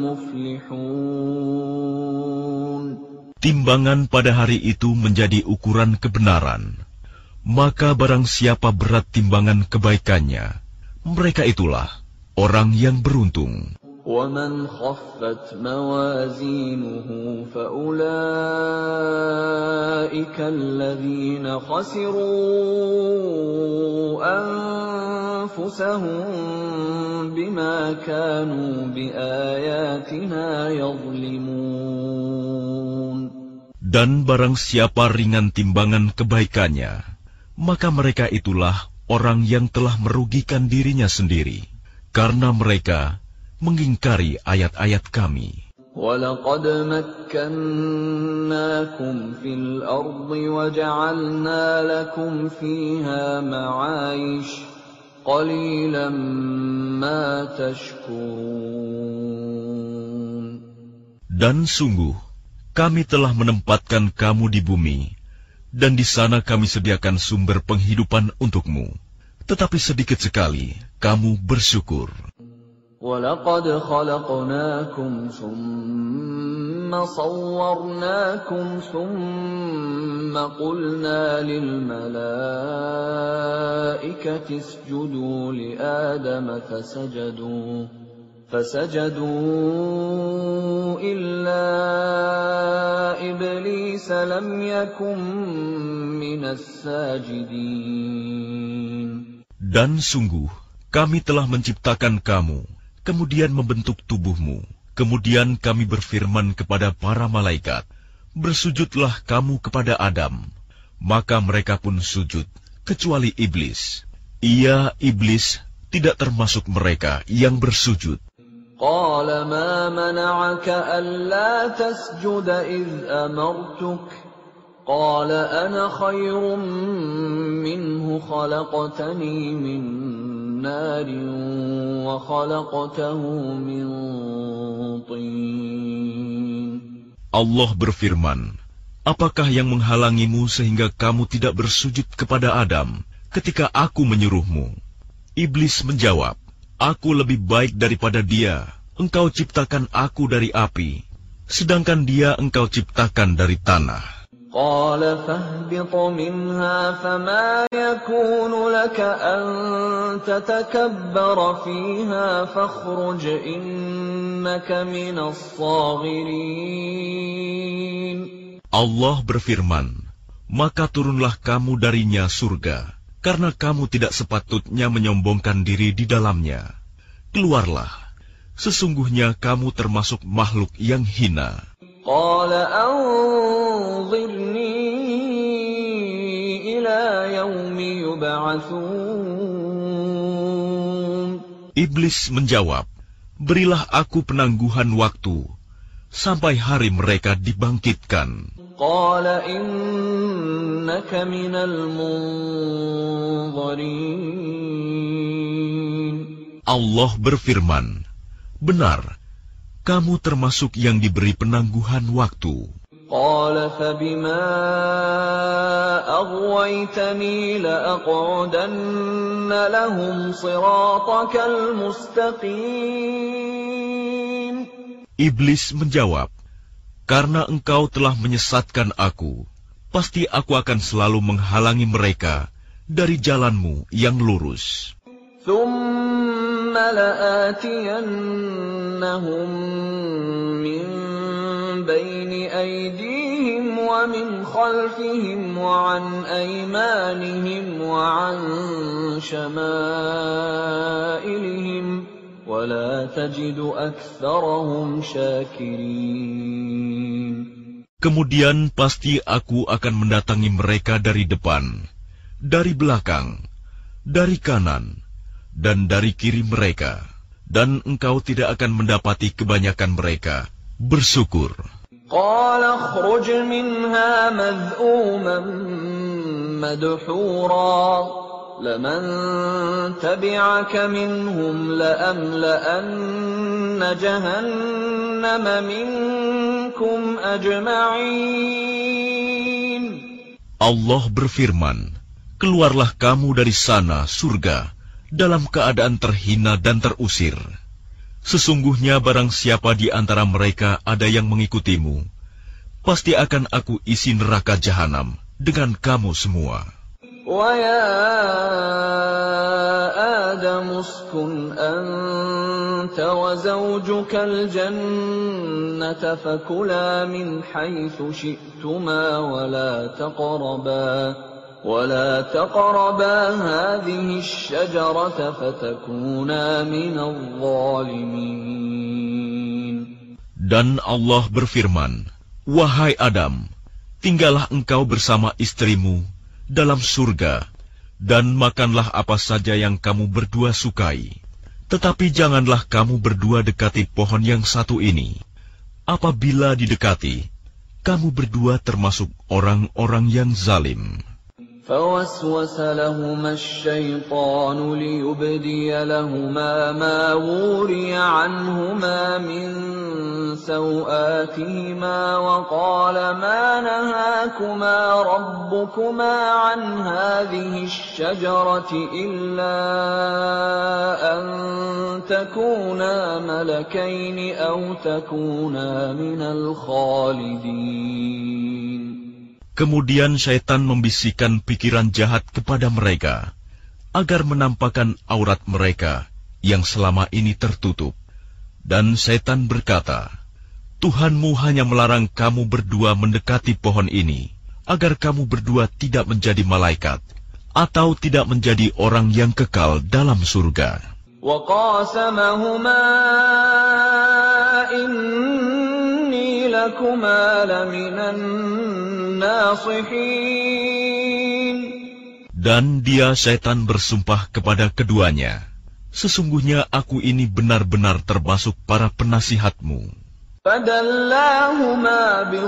الْمُفْلِحُونَ. Timbangan pada hari itu menjadi ukuran kebenaran. Maka barang siapa berat timbangan kebaikannya, mereka itulah orang yang beruntung. وَمَنْ خَفَّتْ مَوَازِينُهُ فَأُولَئِكَ الَّذِينَ خَسِرُوا أَنفُسَهُمْ بِمَا كَانُوا بِآيَاتِنَا يَظْلِمُونَ. Dan barang siapa ringan timbangan kebaikannya, maka mereka itulah orang yang telah merugikan dirinya sendiri, karena mereka mengingkari ayat-ayat kami. وَلَقَدْ مَكَّنَّاكُمْ فِي الْأَرْضِ وَجَعَلْنَا لَكُمْ فِيهَا مَعَايِشَ قَلِيلًا مَا تَشْكُرُونَ. Dan sungguh, kami telah menempatkan kamu di bumi, dan di sana kami sediakan sumber penghidupan untukmu. tetapi sedikit sekali kamu bersyukur. وَلَقَدْ خَلَقْنَاكُمْ ثُمَّ صَوَّرْنَاكُمْ ثُمَّ قُلْنَا لِلْمَلَائِكَةِ اسْجُدُوا لِآدَمَ فَسَجَدُوا فَسَجَدُوا إِلَّا إِبْلِيسَ لَمْ يَكُنْ مِنَ السَّاجِدِينَ. Dan sungguh kami telah menciptakan kamu, kemudian membentuk tubuhmu. Kemudian kami berfirman kepada para malaikat, bersujudlah kamu kepada Adam. Maka mereka pun sujud, kecuali iblis. Ia, iblis, tidak termasuk mereka yang bersujud. قَالَ مَا مَنَعَكَ أَلَّا تَسْجُدَ إِذْ أَمَرْتُكَ قَالَ أَنَا خَيْرٌ مِّنْهُ خَلَقْتَنِي مِنْ نَارٍ وَخَلَقْتَهُ مِنْ طِينٍ. Allah berfirman, apakah yang menghalangimu sehingga kamu tidak bersujud kepada Adam ketika aku menyuruhmu? Iblis menjawab, aku lebih baik daripada dia. Engkau ciptakan aku dari api, sedangkan dia engkau ciptakan dari tanah. قال فاهبط منها فما يكون لك أن تتكبر فيها فاخرج إنك من الصاغرين. Allah berfirman, maka turunlah kamu darinya surga, karena kamu tidak sepatutnya menyombongkan diri di dalamnya. Keluarlah, sesungguhnya kamu termasuk makhluk yang hina. قال أنظرني إلى يوم يبعثون. Iblis menjawab, berilah aku penangguhan waktu sampai hari mereka dibangkitkan. قال إنك من المنظرين. Allah berfirman, benar, kamu termasuk yang diberi penangguhan waktu. قال فبما أغويتني لأقعدن لهم صراطك المستقيم. Iblis menjawab, karena engkau telah menyesatkan aku, pasti aku akan selalu menghalangi mereka dari jalanmu yang lurus. ثم لآتينهم من بين أيديهم ومن خلفهم وعن أيمانهم وعن شمائلهم ولا تجد أكثرهم شاكرين. Kemudian pasti aku akan mendatangi mereka dari depan, dari belakang, dari kanan, dan dari kiri mereka, dan engkau tidak akan mendapati kebanyakan mereka bersyukur. قال اخرج منها مذءوما مدحورا لمن تبعك منهم لأملأن جهنم منكم أجمعين. Allah berfirman, keluarlah kamu dari sana, surga, dalam keadaan terhina dan terusir. Sesungguhnya barang siapa di antara mereka ada yang mengikutimu, pasti akan aku isi neraka jahanam dengan kamu semua. وَيَا آدَمُ اسْكُنْ أَنْتَ وَزَوْجُكَ الْجَنَّةَ فَكُلَا مِنْ حَيْثُ شِئْتُمَا وَلَا تَقْرَبَا وَلَا تَقْرَبَا هَذِهِ الشَّجَرَةَ فَتَكُونَا مِنَ الظَّالِمِينَ. Dan Allah berfirman, wahai Adam, tinggallah engkau bersama istrimu dalam surga, dan makanlah apa saja yang kamu berdua sukai. Tetapi janganlah kamu berdua dekati pohon yang satu ini. Apabila didekati, kamu berdua termasuk orang-orang yang zalim. فوسوس لهما الشيطان ليبدي لهما ما وري عنهما من سوآتهما وقال ما نهاكما ربكما عن هذه الشجرة إلا أن تكونا ملكين أو تكونا من الخالدين. Kemudian syaitan membisikkan pikiran jahat kepada mereka, agar menampakkan aurat mereka yang selama ini tertutup. Dan syaitan berkata, Tuhanmu hanya melarang kamu berdua mendekati pohon ini, agar kamu berdua tidak menjadi malaikat, atau tidak menjadi orang yang kekal dalam surga. وَقَاسَمَهُمَا إِنِّي لَكُمَا لَمِنَ النَّاصِحِينَ. Dan dia syaitan bersumpah kepada keduanya, sesungguhnya aku ini benar-benar termasuk para penasihatmu. فَدَلَّاهُمَا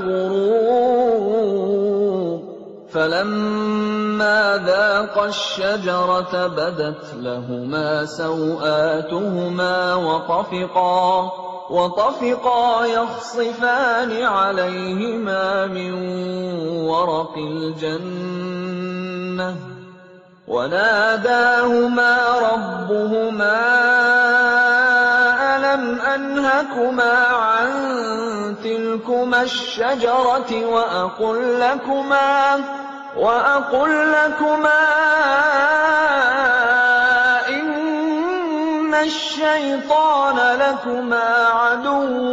بِغُرُورٍ فَلَمَّا ذَاقَا الشَّجَرَةَ بَدَتْ لَهُمَا سَوْآتُهُمَا وَطَفِقَا وَطَفِقَا يَخْصِفَانِ عَلَيْهِمَا مِنْ وَرَقِ الْجَنَّةِ وَنَادَاهُمَا رَبُّهُمَا أَلَمْ أَنْهَكُمَا عَنْ تِلْكُمَا الشَّجَرَةِ وَأَقُلْ لَكُمَا وَأَقُلْ لَكُمَا إِنَّ الشَّيْطَانَ لَكُمَا عَدُوٌّ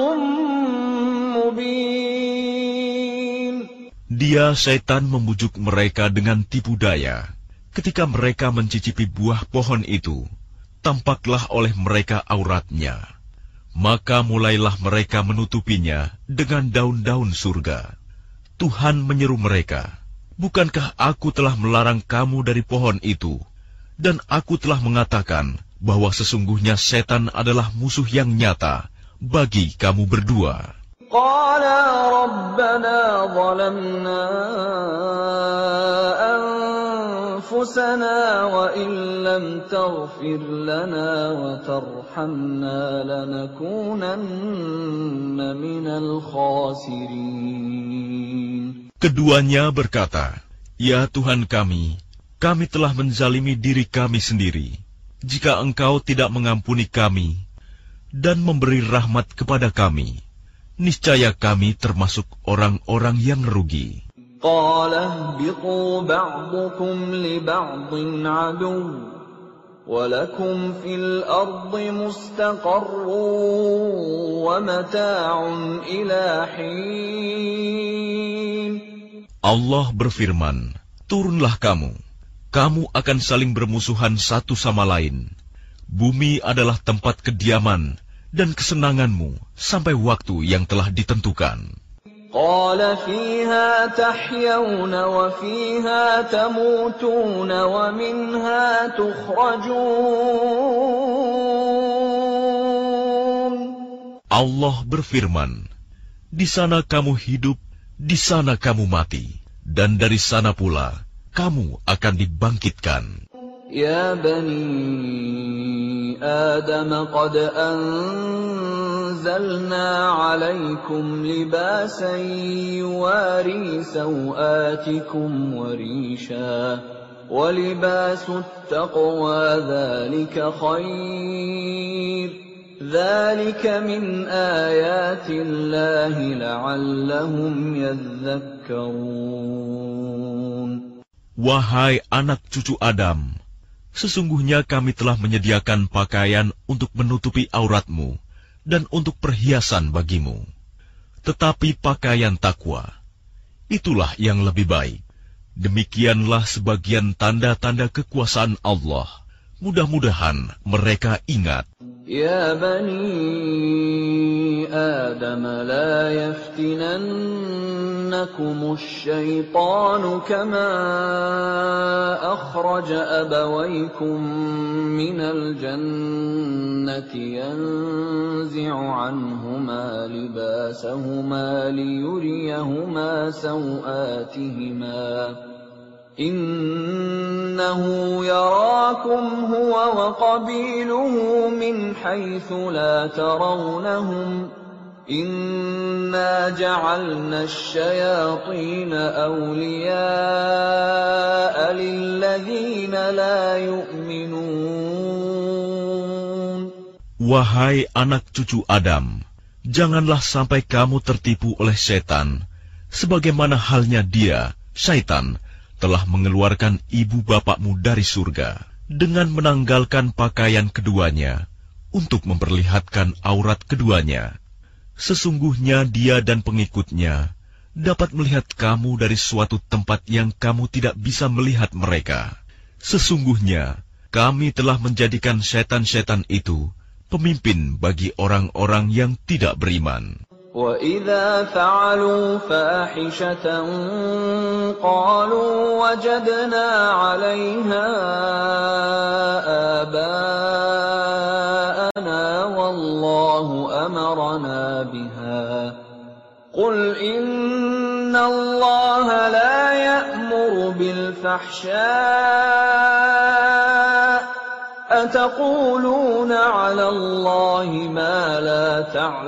مُبِينٌ. Dia syaitan membujuk mereka dengan tipu daya. Ketika mereka mencicipi buah pohon itu, tampaklah oleh mereka auratnya. Maka mulailah mereka menutupinya dengan daun-daun surga. Tuhan menyeru mereka, bukankah aku telah melarang kamu dari pohon itu? Dan aku telah mengatakan bahwa sesungguhnya setan adalah musuh yang nyata bagi kamu berdua. Qala rabbana zalamna anfusana wa in lam taghfir lana wa tarhamna lanakunanna minal khasirin. Keduanya berkata, Ya Tuhan kami, kami telah menzalimi diri kami sendiri. Jika Engkau tidak mengampuni kami dan memberi rahmat kepada kami, niscaya kami termasuk orang-orang yang rugi. Qala ihbitu ba'dukum li ba'din aduw wa lakum fil ardi mustaqarrun wa mata'un ila hin. Allah berfirman, turunlah kamu, kamu akan saling bermusuhan satu sama lain. Bumi adalah tempat kediaman dan kesenanganmu sampai waktu yang telah ditentukan. Qala fiha tahyawna wa fiha tamutuna wa minha tukhrajun. Allah berfirman, di sana kamu hidup, di sana kamu mati, dan dari sana pula kamu akan dibangkitkan. Ya bani Adam qad anzalna alaikum libasan yuwari sawatikum wa risha wa libasut taqwa dhalika khair dhalika min ayati Allahi la'allahum yadhakkarun. Wahai anak cucu Adam, sesungguhnya kami telah menyediakan pakaian untuk menutupi auratmu dan untuk perhiasan bagimu. Tetapi pakaian takwa, itulah yang lebih baik. Demikianlah sebagian tanda-tanda kekuasaan Allah. Mudah-mudahan mereka ingat. Ya bani Adam la yaftinannakum asy-syaitanu kama akhraja abawaykum minal jannati yanzi'u anhuma libasahuma liyuriyahuma sawatihima Innahu yarakum huwa wa qabiluhu min haitsu la tarawnahum. Inna ja'alna asy-syayatina awliya'a lilladzina la yu'minun. Wahai anak cucu Adam, janganlah sampai kamu tertipu oleh setan, sebagaimana halnya dia, syaitan, telah mengeluarkan ibu bapakmu dari surga dengan menanggalkan pakaian keduanya untuk memperlihatkan aurat keduanya. Sesungguhnya dia dan pengikutnya dapat melihat kamu dari suatu tempat yang kamu tidak bisa melihat mereka. Sesungguhnya kami telah menjadikan setan-setan itu pemimpin bagi orang-orang yang tidak beriman. وَإِذَا فَعَلُوا فَاحِشَةً قَالُوا وَجَدْنَا عَلَيْهَا آبَاءَنَا وَاللَّهُ أَمَرَنَا بِهَا قُلْ إِنَّ اللَّهَ لَا يَأْمُرُ بِالْفَحْشَاءِ أَتَقُولُونَ عَلَى اللَّهِ مَا لَا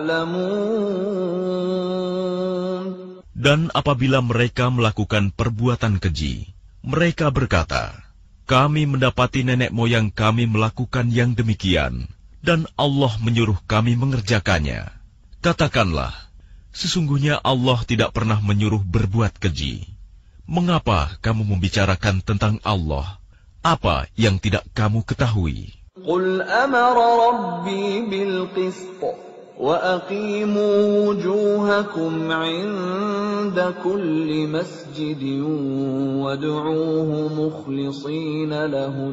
تَعْلَمُونَ. Dan apabila mereka melakukan perbuatan keji, mereka berkata, kami mendapati nenek moyang kami melakukan yang demikian, dan Allah menyuruh kami mengerjakannya. Katakanlah, sesungguhnya Allah tidak pernah menyuruh berbuat keji. Mengapa kamu membicarakan tentang Allah apa yang tidak kamu ketahui? Qul amara rabbi bil qist wa aqimu wujuhakum 'inda kulli masjidin wad'uuhu mukhlishina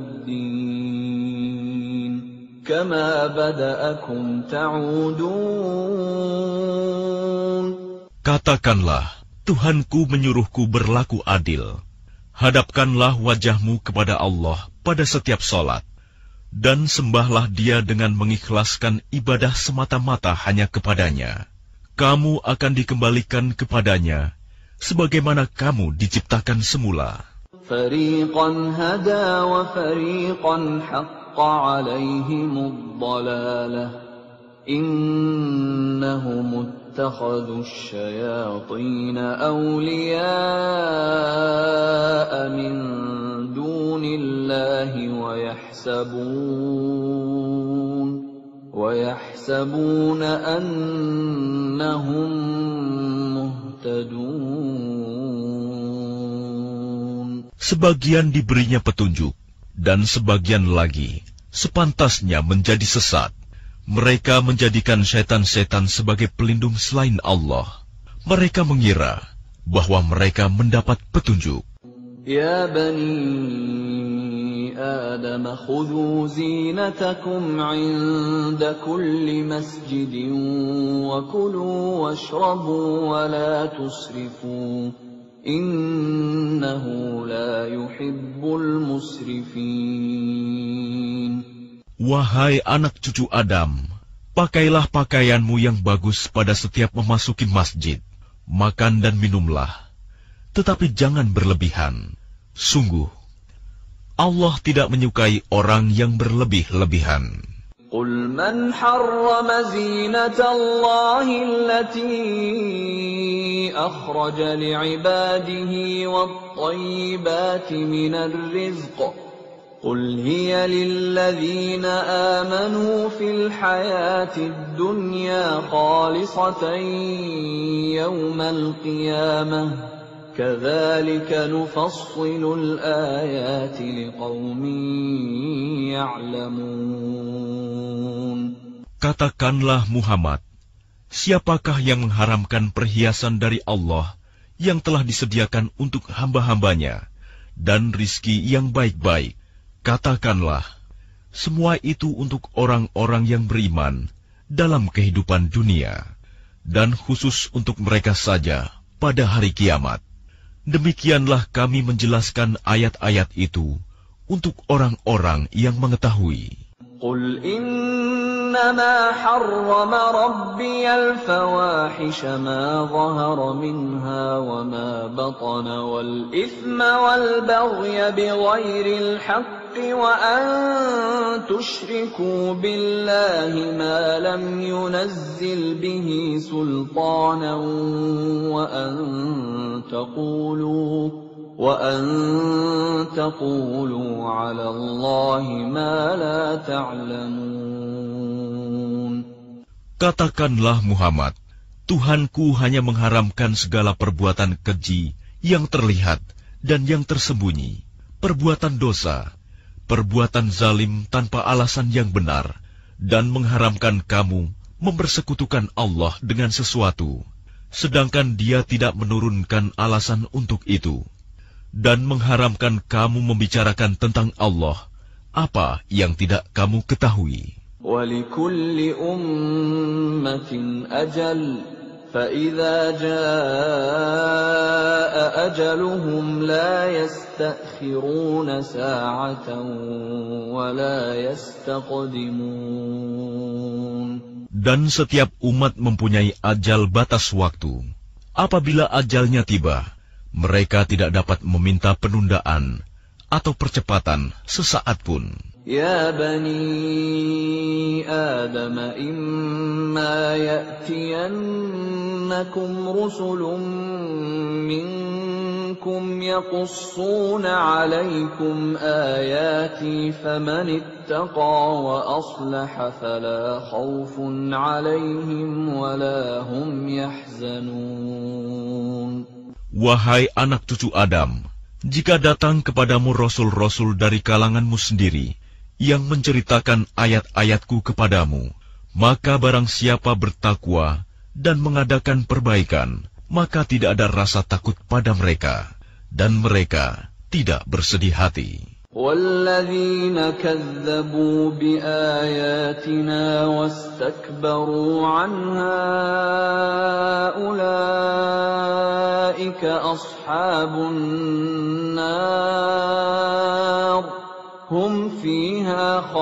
lahud-din kama bada'akum ta'udun. Katakanlah, Tuhanku menyuruhku berlaku adil. Hadapkanlah wajahmu kepada Allah pada setiap salat, dan sembahlah Dia dengan mengikhlaskan ibadah semata-mata hanya kepadanya. Kamu akan dikembalikan kepadanya, sebagaimana kamu diciptakan semula. Fariqan hada wa fariqan haqqa alaihimud dhalalah. Innahum ittakhadhu asy-syayatina awliya'a min dunillahi wa yahsabun wa yahsabuna annahum muhtadun. Sebagian diberinya petunjuk dan sebagian lagi sepantasnya menjadi sesat. Mereka menjadikan setan-setan sebagai pelindung selain Allah. Mereka mengira bahwa mereka mendapat petunjuk. Ya bani Adam, khudhu zinatakum 'inda kulli masjidin wa kulu washrabu wa la tusrifu. Innahu la yuhibbul musrifin. Wahai anak cucu Adam, pakailah pakaianmu yang bagus pada setiap memasuki masjid. Makan dan minumlah, tetapi jangan berlebihan. Sungguh, Allah tidak menyukai orang yang berlebih-lebihan. Qul man harrama zinatallahi allati akhraja li'ibadihi wat-tayyibati minar rizq. قل هي للذين آمنوا في الحياة الدنيا خالصة يوم القيامة كذلك نفصل الآيات لقوم يعلمون. Katakanlah Muhammad, siapakah yang mengharamkan perhiasan dari Allah yang telah disediakan untuk hamba-hambanya dan rizki yang baik-baik? Katakanlah, semua itu untuk orang-orang yang beriman dalam kehidupan dunia, dan khusus untuk mereka saja pada hari kiamat. Demikianlah kami menjelaskan ayat-ayat itu untuk orang-orang yang mengetahui. Qul inna إنما حرم ربي الفواحش ما ظهر منها وما بطن والإثم والبغي بغير الحق وأن تشركوا بالله ما لم ينزل به سلطانا وأن تقولوا وأن تقولوا على الله ما لا تعلمون. Katakanlah Muhammad, Tuhanku hanya mengharamkan segala perbuatan keji yang terlihat dan yang tersembunyi, perbuatan dosa, perbuatan zalim tanpa alasan yang benar, dan mengharamkan kamu mempersekutukan Allah dengan sesuatu, sedangkan Dia tidak menurunkan alasan untuk itu, dan mengharamkan kamu membicarakan tentang Allah apa yang tidak kamu ketahui. وَلِكُلِّ أُمَّةٍ أَجَلٌ فَإِذَا جَاءَ أَجَلُهُمْ لَا يَسْتَأْخِرُونَ سَاعَةً وَلَا يَسْتَقْدِمُونَ. Dan setiap umat mempunyai ajal batas waktu. Apabila ajalnya tiba, mereka tidak dapat meminta penundaan atau percepatan sesaat pun. Ya bani Adam, imma ya'tiyannakum rusulun minkum yaqussuna 'alaykum ayati faman ittaqa wa aslaha fala khawfun 'alayhim wala hum yahzanun. Wahai anak cucu Adam, jika datang kepadamu rasul-rasul dari kalanganmu sendiri, yang menceritakan ayat-ayatku kepadamu, maka barang siapa bertakwa dan mengadakan perbaikan, maka tidak ada rasa takut pada mereka, dan mereka tidak bersedih hati. وَالَّذِينَ كَذَّبُوا بِآيَاتِنَا وَاسْتَكْبَرُوا عَنْهَا أُولَئِكَ أَصْحَابُ النَّارِ هُمْ فِيهَا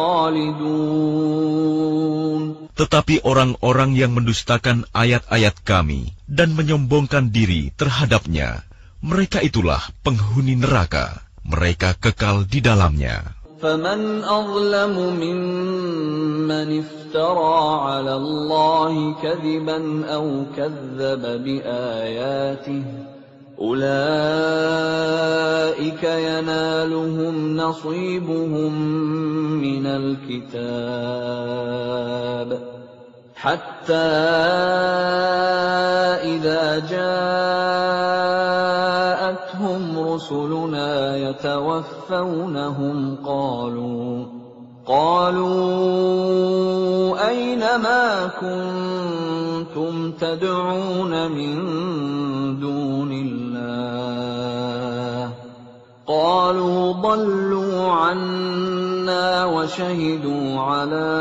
خَالِدُونَ. Tetapi orang-orang yang mendustakan ayat-ayat kami dan menyombongkan diri terhadapnya, mereka itulah penghuni neraka. Mereka kekal di dalamnya. فَمَنْ أَظْلَمُ مِمَّنِ افْتَرَى عَلَى اللَّهِ كَذِبًا أَوْ كَذَّبَ بِآيَاتِهِ أُولَئِكَ يَنَالُهُمْ نَصِيبُهُمْ مِنَ الْكِتَابِ حَتَّى إِذَا جَاءَتْهُمْ رُسُلُنَا يَتَوَفَّوْنَهُمْ قَالُوا قَالُوا أَيْنَ مَا كُنتُمْ تَدْعُونَ مِن دُونِ اللَّهِ قَالُوا ضَلُّوا عَنَّا وَشَهِدُوا عَلَى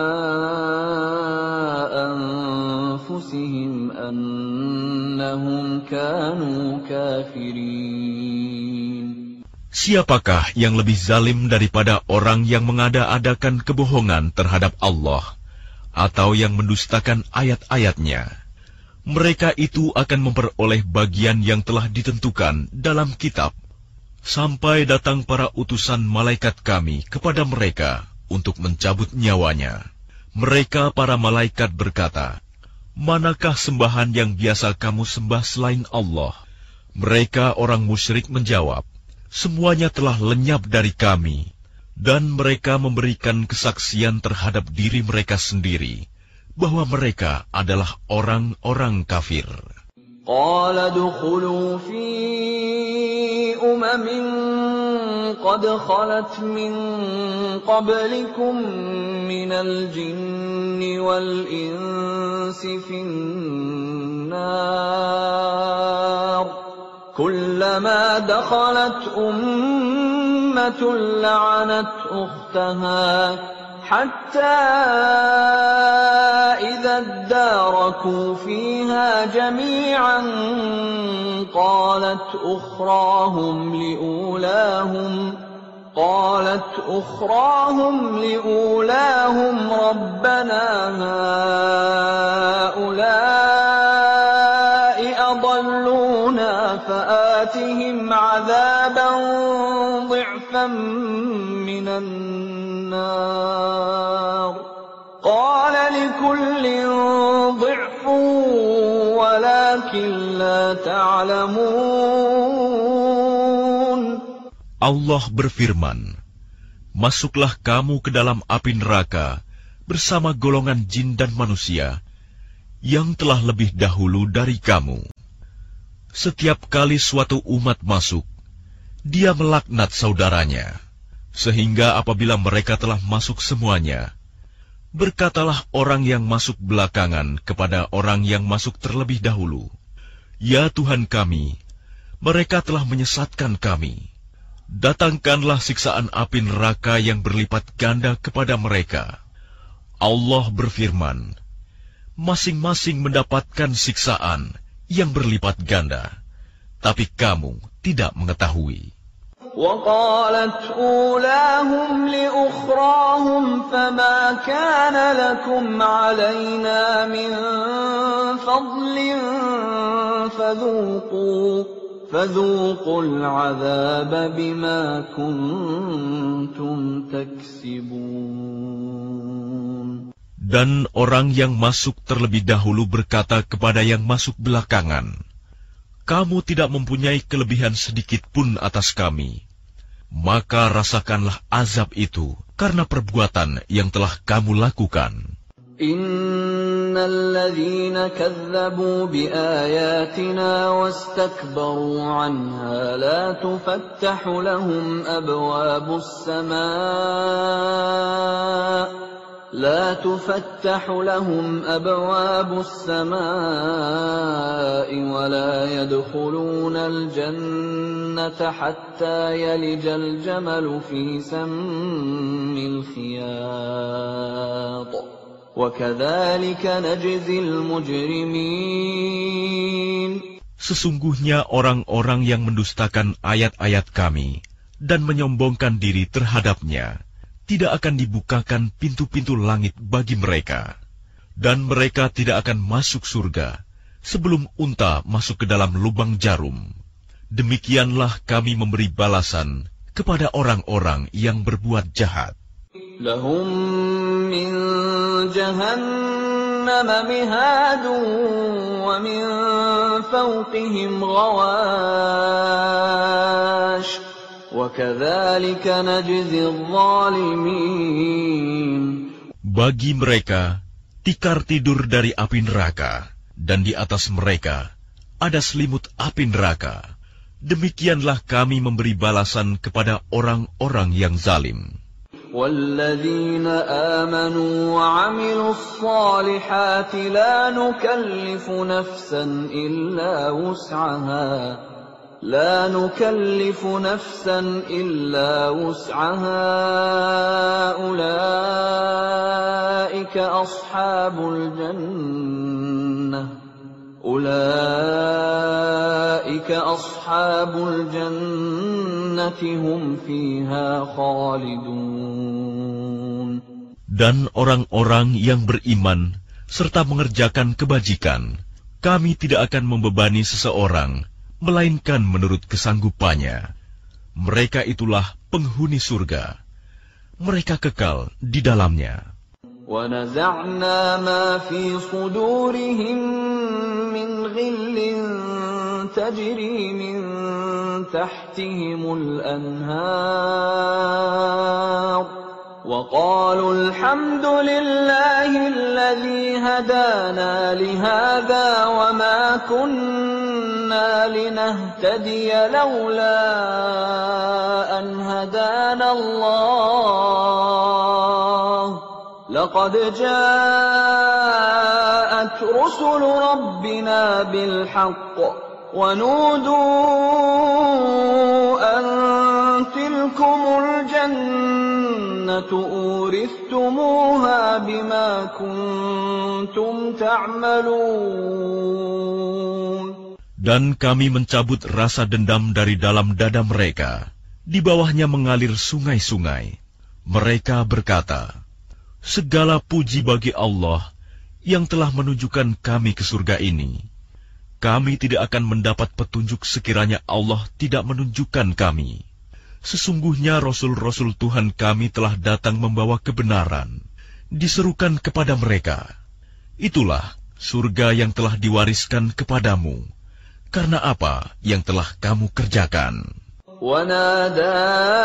أَنفُسِهِمْ أَنَّهُمْ كَانُوا كَافِرِينَ. Siapakah yang lebih zalim daripada orang yang mengada-adakan kebohongan terhadap Allah atau yang mendustakan ayat-ayatnya? Mereka itu akan memperoleh bagian yang telah ditentukan dalam kitab, sampai datang para utusan malaikat kami kepada mereka untuk mencabut nyawanya. Mereka para malaikat berkata, "Manakah sembahan yang biasa kamu sembah selain Allah?" Mereka orang musyrik menjawab, "Semuanya telah lenyap dari kami." Dan mereka memberikan kesaksian terhadap diri mereka sendiri bahwa mereka adalah orang-orang kafir. Qala dukhulu fi umamin qad khalat min qablikum minal jinni wal insi fin nar kullama dakhalat ummatun la'anat ukhtaha hatta idza اداركوا فيها جميعا قالت أخراهم لأولاهم قالت أخراهم لأولاهم ربنا هؤلاء أضلونا فآتهم عذابا ضعفا من النار قال لكل ضعف ولكن لا تعلمون. Allah berfirman, masuklah kamu ke dalam api neraka bersama golongan jin dan manusia yang telah lebih dahulu dari kamu. Setiap kali suatu umat masuk, dia melaknat saudaranya, sehingga apabila mereka telah masuk semuanya, berkatalah orang yang masuk belakangan kepada orang yang masuk terlebih dahulu, "Ya Tuhan kami, mereka telah menyesatkan kami. Datangkanlah siksaan api neraka yang berlipat ganda kepada mereka." Allah berfirman, masing-masing mendapatkan siksaan yang berlipat ganda, tapi kamu tidak mengetahui. وقالت أولاهم لأخراهم فما كان لكم علينا من فضل فذوقوا فذوقوا العذاب بما كنتم تكسبون. Dan orang yang masuk terlebih dahulu berkata kepada yang masuk belakangan, "Kamu tidak mempunyai kelebihan sedikit pun atas kami, maka rasakanlah azab itu karena perbuatan yang telah kamu lakukan." Innal ladzina kazzabu biayatina wastakbaru anha la tufattahu lahum abwabus samaa لا تفتح لهم أبواب السماء ولا يدخلون الجنة حتى يلج الجمل في سم الخياط وكذلك نجزي المجرمين. Sesungguhnya orang-orang yang mendustakan ayat-ayat kami dan menyombongkan diri terhadapnya, tidak akan dibukakan pintu-pintu langit bagi mereka, dan mereka tidak akan masuk surga sebelum unta masuk ke dalam lubang jarum. Demikianlah kami memberi balasan kepada orang-orang yang berbuat jahat. Lahum min jahannam mihadun wa min fawqihim ghawash. Bagi mereka tikar tidur dari api neraka, dan di atas mereka ada selimut api neraka. Demikianlah kami memberi balasan kepada orang-orang yang zalim. وَالَّذِينَ آمَنُوا وَعَمِلُوا الصَّالِحَاتِ لَا نُكَلِّفُ نَفْسًا إِلَّا وُسْعَهَا لا نكلف نفسا إلا وسعها أولئك أصحاب الجنة أولئك أصحاب الجنة هم فيها خالدون. Dan orang-orang yang beriman serta mengerjakan kebajikan, kami tidak akan membebani seseorang melainkan menurut kesanggupannya. Mereka itulah penghuni surga. Mereka kekal di dalamnya. وَنَزَعْنَا مَا فِي صُدُورِهِم مِّنْ غِلٍّ تَجْرِي مِن تَحْتِهِمُ الْأَنْهَارُ وَقَالُوا الْحَمْدُ لِلَّهِ الَّذِي هَدَانَا لِهَذَا وَمَا كُنَّا لِنَهْتَدِيَ لَوْلَا أَنْ هَدَانَا اللَّهُ لَقَدْ جَاءَتْ رُسُلُ رَبِّنَا بِالْحَقِّ وَنُودُوا أَن تِلْكُمُ الْجَنَّةُ أُورِثْتُمُوهَا بِمَا كُنتُمْ تَعْمَلُونَ. Dan kami mencabut rasa dendam dari dalam dada mereka, Di bawahnya mengalir sungai-sungai. Mereka berkata, segala puji bagi Allah yang telah menunjukkan kami ke surga ini. Kami tidak akan mendapat petunjuk sekiranya Allah tidak menunjukkan kami. Sesungguhnya Rasul-Rasul Tuhan kami telah datang membawa kebenaran. Diserukan kepada mereka, itulah surga yang telah diwariskan kepadamu, karena apa yang telah kamu kerjakan. وَنَادَى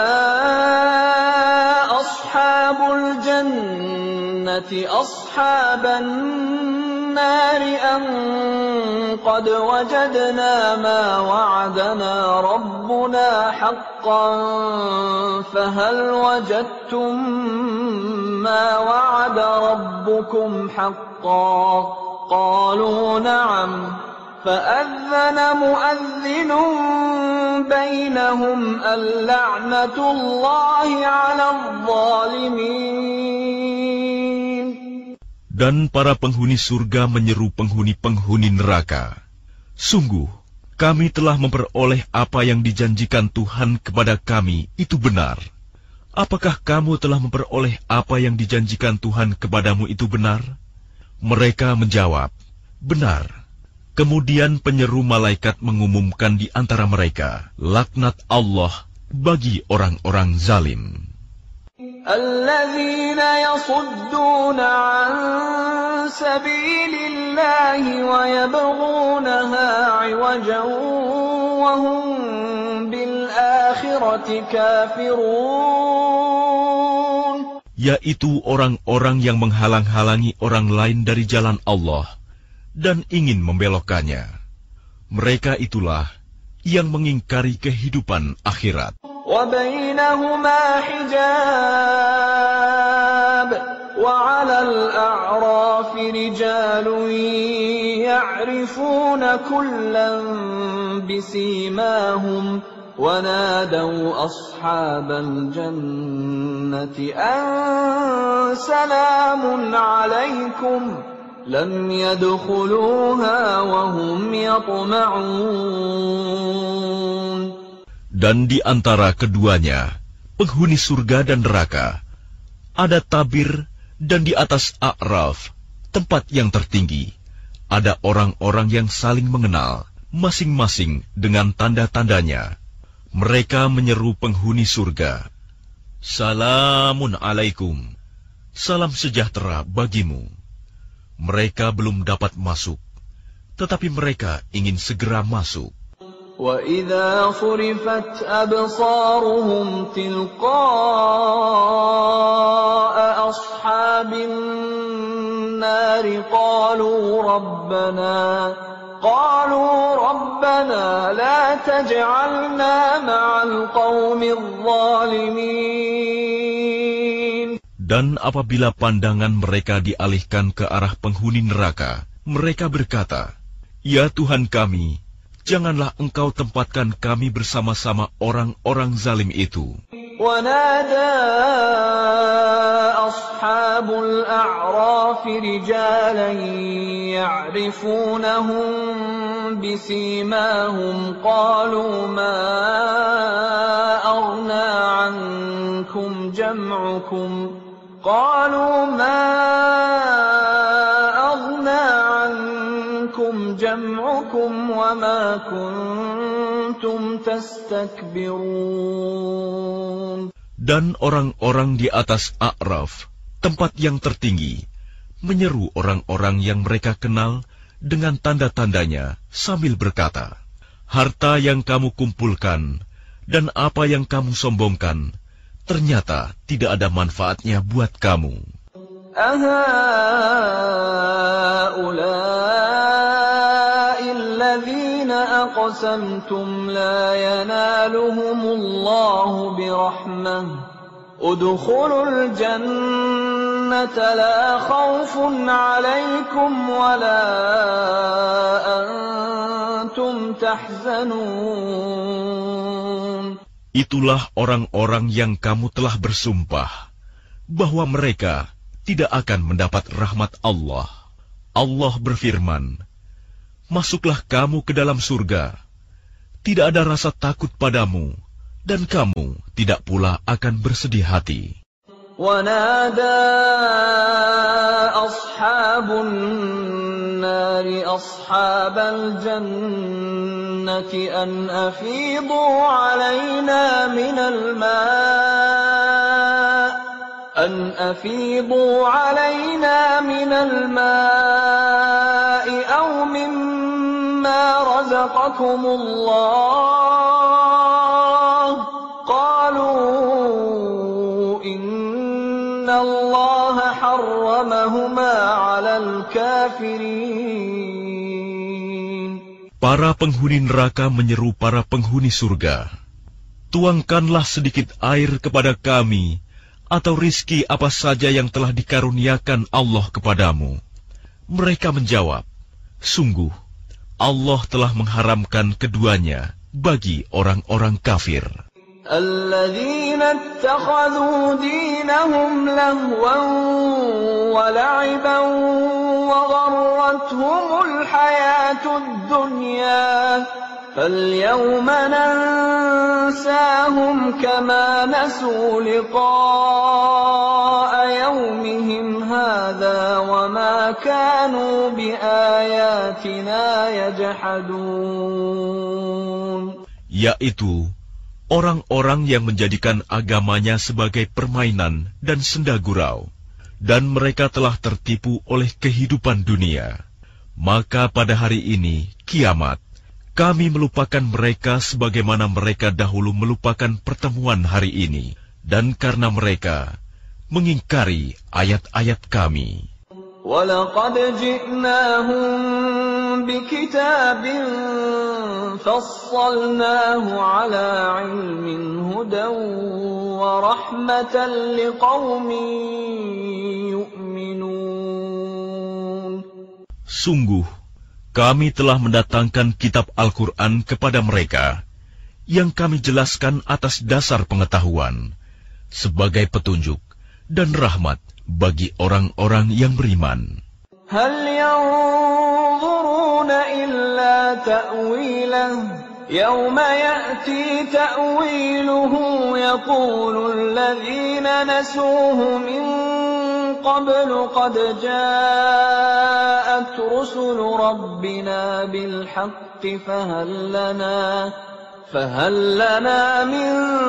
أَصْحَابُ الْجَنَّةِ أَصْحَابَ النَّارِ أَنْ قَدْ وَجَدْنَا مَا وَعَدَنَا رَبُّنَا حَقًّا فَهَلْ وَجَدْتُمْ مَا وَعَدَ رَبُّكُمْ حَقًّا قَالُوا نَعَمْ فَأَذَّنَ مُؤَذِّنٌ بَيْنَهُمْ اللَّعْنَةُ اللَّهِ عَلَى الظَّالِمِينَ. Dan para penghuni surga menyeru penghuni-penghuni neraka, sungguh, kami telah memperoleh apa yang dijanjikan Tuhan kepada kami, itu benar. Apakah kamu telah memperoleh apa yang dijanjikan Tuhan kepadamu itu benar? Mereka menjawab, benar. Kemudian penyeru malaikat mengumumkan di antara mereka, laknat Allah bagi orang-orang zalim. الذين يصدون عن سبيل الله ويبغونها عوجا وهم بالآخرة كافرون. Yaitu orang-orang yang menghalang-halangi orang lain dari jalan Allah dan ingin membelokkannya. Mereka itulah yang mengingkari kehidupan akhirat. وَبَيْنَهُمَا حِجَابٌ وَعَلَى الْأَعْرَافِ رِجَالٌ يَعْرِفُونَ كُلًّا بِسِيمَاهُمْ وَنَادَوْا أَصْحَابَ الْجَنَّةِ أَنْ سَلَامٌ عَلَيْكُمْ لَمْ يَدْخُلُوهَا وَهُمْ يَطْمَعُونَ. Dan di antara keduanya, penghuni surga dan neraka, ada tabir, dan di atas A'raf, tempat yang tertinggi, ada orang-orang yang saling mengenal, masing-masing dengan tanda-tandanya. Mereka menyeru penghuni surga, Salamun alaikum, salam sejahtera bagimu. Mereka belum dapat masuk, tetapi mereka ingin segera masuk. وَإِذَا صُرِفَتْ أَبْصَارُهُمْ تِلْقَاءَ أَصْحَابِ النَّارِ قَالُوا رَبَّنَا قَالُوا رَبَّنَا لَا تَجْعَلْنَا مَعَ الْقَوْمِ الظَّالِمِينَ. Dan apabila pandangan mereka dialihkan ke arah penghuni neraka, mereka berkata, Ya Tuhan kami, janganlah engkau tempatkan kami bersama-sama orang-orang zalim itu. وَنَادَى أَصْحَابُ الْأَعْرَافِ رِجَالًا يَعْرِفُونَهُم بِسِيمَاهُمْ قَالُوا مَا أَغْنَى عَنكُمْ جَمْعُكُمْ قَالُوا مَا أَغْنَى عَنكُمْ جَمْعُكُمْ وَمَا كُنتُمْ تَسْتَكْبِرُونَ. Dan orang-orang di atas A'raf, tempat yang tertinggi, menyeru orang-orang yang mereka kenal dengan tanda-tandanya sambil berkata, harta yang kamu kumpulkan dan apa yang kamu sombongkan, ternyata tidak ada manfaatnya buat kamu. أَهَؤُلَاءِ الَّذِينَ أَقْسَمْتُمْ لَا يَنَالُهُمُ اللَّهُ بِرَحْمَةٍ ادْخُلُوا الْجَنَّةَ لَا خَوْفٌ عَلَيْكُمْ وَلَا أَنْتُمْ تَحْزَنُونَ. Itulah orang-orang yang kamu telah bersumpah bahwa mereka tidak akan mendapat rahmat Allah. Allah berfirman, masuklah kamu ke dalam surga. Tidak ada rasa takut padamu, dan kamu tidak pula akan bersedih hati. ونادى أصحاب النار أصحاب الجنة أن أفيضوا علينا من الماء أن أفيضوا علينا من الماء أو مما رزقكم الله قالوا Allah harramahuma 'alal kafirin. Para penghuni neraka menyeru para penghuni surga, tuangkanlah sedikit air kepada kami, atau rizki apa saja yang telah dikaruniakan Allah kepadamu. Mereka menjawab, sungguh, Allah telah mengharamkan keduanya bagi orang-orang kafir. الذين اتخذوا دينهم لهوا ولعبا وغرتهم الحياة الدنيا فاليوم ننساهم كما نسوا لقاء يومهم هذا وما كانوا بآياتنا يجحدون. Yaitu orang-orang yang menjadikan agamanya sebagai permainan dan senda gurau, dan mereka telah tertipu oleh kehidupan dunia. Maka pada hari ini, kiamat, kami melupakan mereka sebagaimana mereka dahulu melupakan pertemuan hari ini, dan karena mereka mengingkari ayat-ayat kami. وَلَقَدْ جِئْنَاهُمْ بِكِتَابٍ فَصَّلْنَاهُ عَلَى عِلْمٍ هُدًى وَرَحْمَةً لِقَوْمٍ يُؤْمِنُونَ. Sungguh, kami telah mendatangkan kitab Al-Quran kepada mereka, yang kami jelaskan atas dasar pengetahuan, sebagai petunjuk dan rahmat bagi orang-orang yang beriman. Hal yanzuruna illa ta'wilah yawma ya'ti ta'wiluhu yaqulu alladhina nasuhu min qablu qad ja'at rusulu rabbina bil haqqi fahal lana فهل لنا من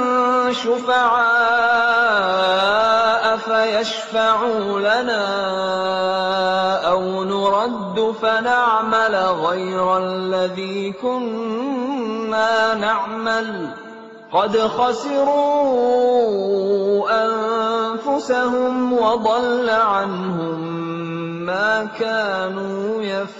شفعاء فيشفعوا لنا أو نرد فنعمل غير الذي كنا نعمل قد خسروا أنفسهم وضل عنهم ما كانوا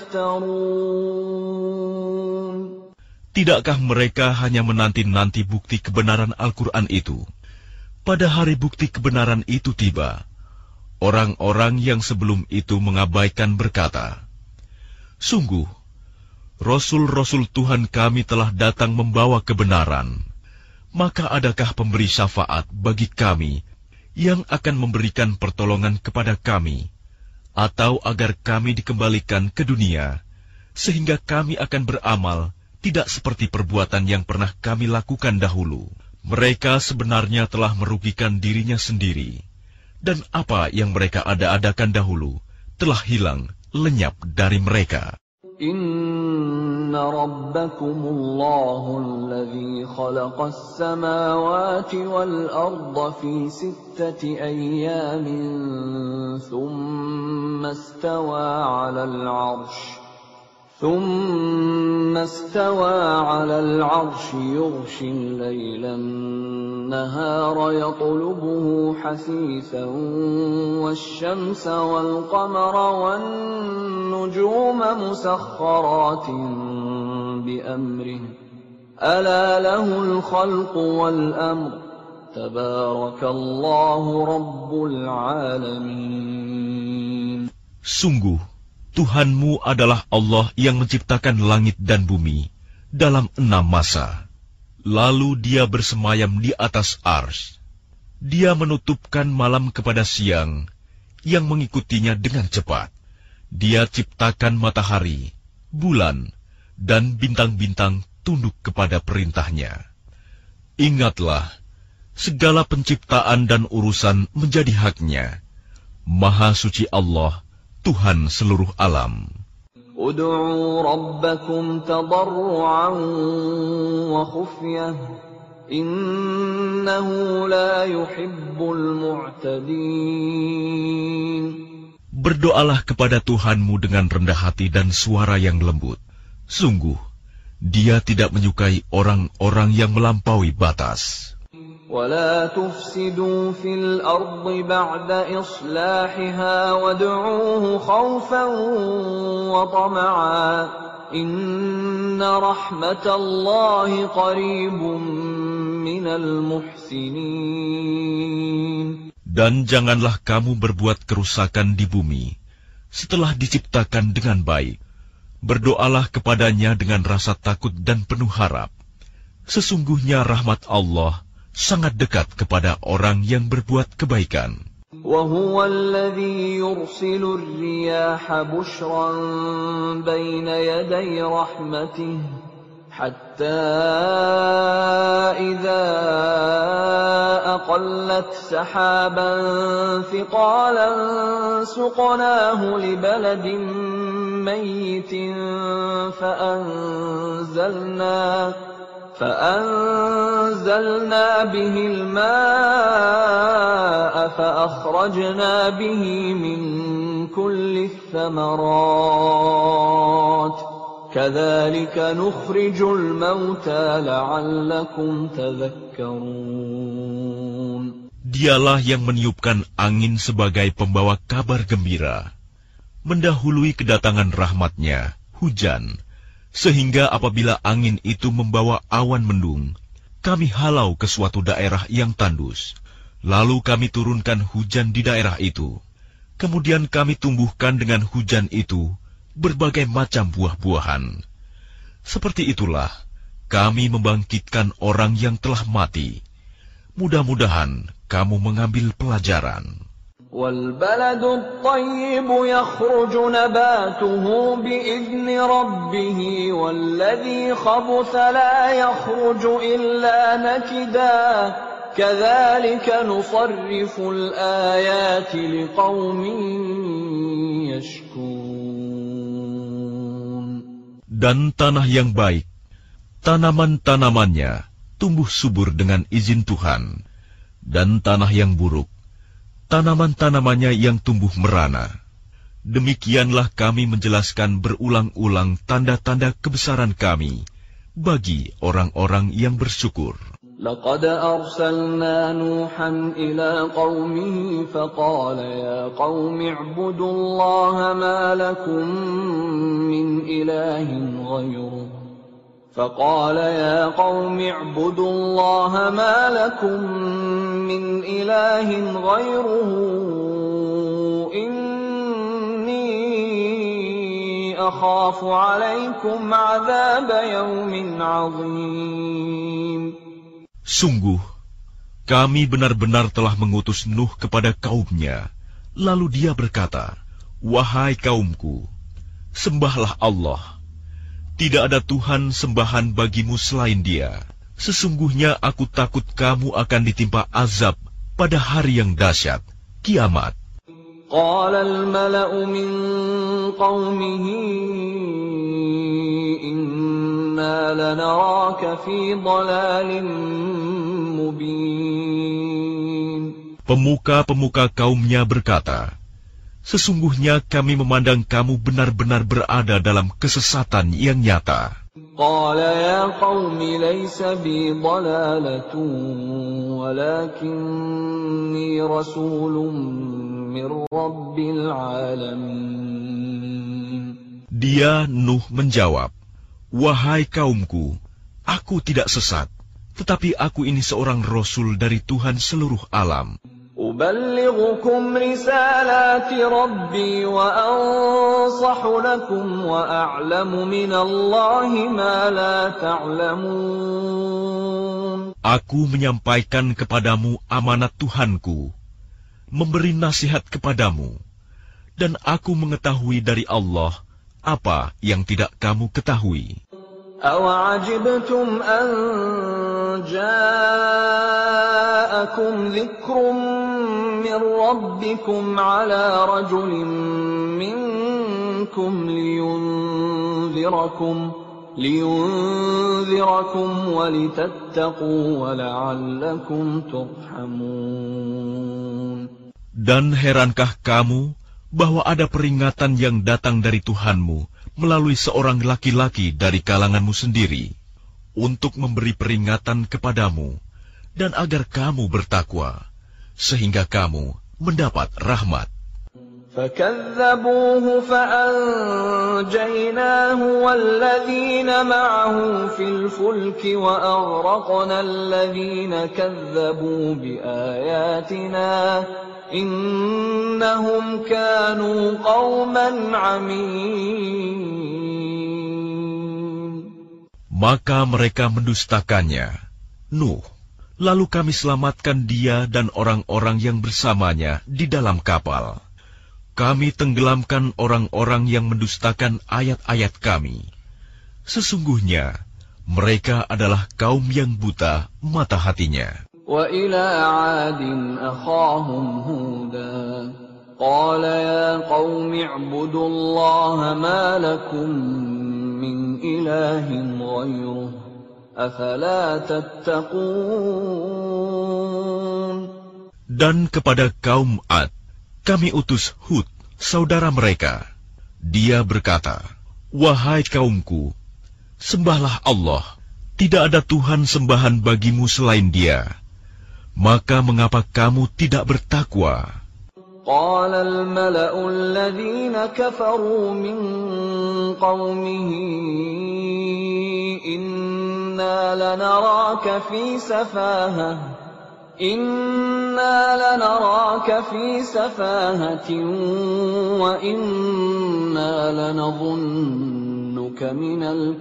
يفترون. Tidakkah mereka hanya menanti-nanti bukti kebenaran Al-Quran itu? Pada hari bukti kebenaran itu tiba, orang-orang yang sebelum itu mengabaikan berkata, sungguh, Rasul-Rasul Tuhan kami telah datang membawa kebenaran. Maka adakah pemberi syafaat bagi kami yang akan memberikan pertolongan kepada kami, atau agar kami dikembalikan ke dunia, sehingga kami akan beramal tidak seperti perbuatan yang pernah kami lakukan dahulu. Mereka sebenarnya telah merugikan dirinya sendiri, dan apa yang mereka ada-adakan dahulu telah hilang, lenyap dari mereka. Inna rabbakumullahu alladhi khalaqas samawati wal arda fi sittati ayyamin thumma istawa 'alal 'arsy ثم استوى على العرش يغشي الليل النهار يطلبه حثيثا والشمس والقمر والنجوم مسخرات بأمره ألا له الخلق والأمر تبارك الله رب العالمين. Sungguh, Tuhanmu adalah Allah yang menciptakan langit dan bumi dalam enam masa. Lalu Dia bersemayam di atas Arsy. Dia menutupkan malam kepada siang, yang mengikutinya dengan cepat. Dia ciptakan matahari, bulan, dan bintang-bintang tunduk kepada perintahnya. Ingatlah, segala penciptaan dan urusan menjadi haknya. Maha suci Allah, Tuhan seluruh alam. Ud'u rabbakum tadarru'an wa khufyah, innahu la yuhibbul mu'tadin. Berdoalah kepada Tuhanmu dengan rendah hati dan suara yang lembut. Sungguh, Dia tidak menyukai orang-orang yang melampaui batas. وَلَا تُفْسِدُوا فِي الْأَرْضِ بَعْدَ إِصْلَاحِهَا وَادْعُوهُ خَوْفًا وَطَمَعًا إِنَّ رَحْمَةَ اللَّهِ قَرِيبٌ مِّنَ الْمُحْسِنِينَ. Dan janganlah kamu berbuat kerusakan di bumi setelah diciptakan dengan baik. Berdoalah kepadanya dengan rasa takut dan penuh harap. Sesungguhnya rahmat Allah sangat dekat kepada orang yang berbuat kebaikan. وَهُوَ الَّذِي يُرْسِلُ الرِّيَاحَ بُشْرًا بَيْنَ يَدَيْ رَحْمَتِهِ حَتَّى إِذَا أَقَلَّتْ سَحَابًا ثِقَالًا سُقْنَاهُ لِبَلَدٍ مَّيِّتٍ فَأَنزَلْنَا فَأَنزَلْنَا بِهِ الْمَاءَ فَأَخْرَجْنَا بِهِ مِنْ كُلِّ الثَّمَرَاتِ كَذَلِكَ نُخْرِجُ الْمَوْتَى لَعَلَّكُمْ تَذَكَّرُونَ. Dialah yang meniupkan angin sebagai pembawa kabar gembira, mendahului kedatangan rahmat-Nya, hujan, sehingga apabila angin itu membawa awan mendung, kami halau ke suatu daerah yang tandus, lalu kami turunkan hujan di daerah itu. Kemudian kami tumbuhkan dengan hujan itu berbagai macam buah-buahan. Seperti itulah kami membangkitkan orang yang telah mati. Mudah-mudahan kamu mengambil pelajaran. وَالْبَلَدُ الطَّيِّبُ يَخْرُجُ نَبَاتُهُ بِإِذْنِ رَبِّهِ وَالَّذِي خَبُثَ لَا يَخْرُجُ إِلَّا نَكِدًا كَذَلِكَ نُصَرِّفُ الْآيَاتِ لِقَوْمٍ يَشْكُرُونَ. Dan tanah yang baik, tanaman-tanamannya tumbuh subur dengan izin Tuhan, dan tanah yang buruk, tanaman-tanamannya yang tumbuh merana. Demikianlah kami menjelaskan berulang-ulang tanda-tanda kebesaran kami bagi orang-orang yang bersyukur. لَقَدْ أَرْسَلْنَا نُوحًا إِلَىٰ قَوْمِهِ فَقَالَ يَا قَوْمِ اعْبُدُوا اللَّهَ مَا لَكُم مِّنْ إِلَٰهٍ غَيْرُهُ فقال يا قوم اعبدوا الله ما لكم من إله غيره إني أخاف عليكم عذاب يوم عظيم. Sungguh, kami benar-benar telah mengutus Nuh kepada kaumnya. Lalu dia berkata, wahai kaumku, sembahlah Allah. Tidak ada Tuhan sembahan bagimu selain Dia. Sesungguhnya aku takut kamu akan ditimpa azab pada hari yang dahsyat, kiamat. Qala al-mala'u min qawmihi inna lanaraka fi dhalalin mubin. Pemuka-pemuka kaumnya berkata, sesungguhnya kami memandang kamu benar-benar berada dalam kesesatan yang nyata. Qala ya qaumi laysa bi dhalalatun walakinni rasulun min rabbil alamin. Dia Nuh menjawab, wahai kaumku, aku tidak sesat, tetapi aku ini seorang rasul dari Tuhan seluruh alam. أبلغكم رسالات ربي وأنصح لكم وأعلم من الله ما لا تعلمون. Aku menyampaikan kepadamu amanat Tuhanku, memberi nasihat kepadamu, dan aku mengetahui dari Allah apa yang tidak kamu ketahui. أَوَعَجِبْتُمْ أَن جاءكم ذكر من ربكم على رجل منكم لينذركم لينذركم ولتتقوا ولعلكم ترحمون. Dan herankah kamu bahwa ada peringatan yang datang dari Tuhanmu melalui seorang laki-laki dari kalanganmu sendiri untuk memberi peringatan kepadamu dan agar kamu bertakwa sehingga kamu mendapat rahmat. فَكَذَّبُوهُ فَأَنْجَيْنَاهُ وَالَّذِينَ مَعَهُ فِي الْفُلْكِ وَأَغْرَقْنَا الَّذِينَ كَذَّبُوا بِآيَاتِنَا إِنَّهُمْ كَانُوا قَوْمًا عَمِينَ. Maka mereka mendustakannya, Nuh, lalu kami selamatkan dia dan orang-orang yang bersamanya di dalam kapal. Kami tenggelamkan orang-orang yang mendustakan ayat-ayat kami. Sesungguhnya, mereka adalah kaum yang buta mata hatinya. وَإِلَى عَادٍ أَخَاهُمْ هُودًا قَالَ يَا قَوْمِ اعْبُدُوا اللَّهَ مَا لَكُمْ مِنْ إِلَٰهٍ غَيْرُهُ أَفَلَا تَتَّقُونَ. Dan kepada kaum Ad, kami utus Hud, saudara mereka. Dia berkata, "Wahai kaumku, sembahlah Allah. Tidak ada Tuhan sembahan bagimu selain Dia. Maka mengapa kamu tidak bertakwa?" قال الملأ الذين كفروا من قومه إنا لنراك في سفاهة إنا لنراك في سفاهة وإنا لنظنك من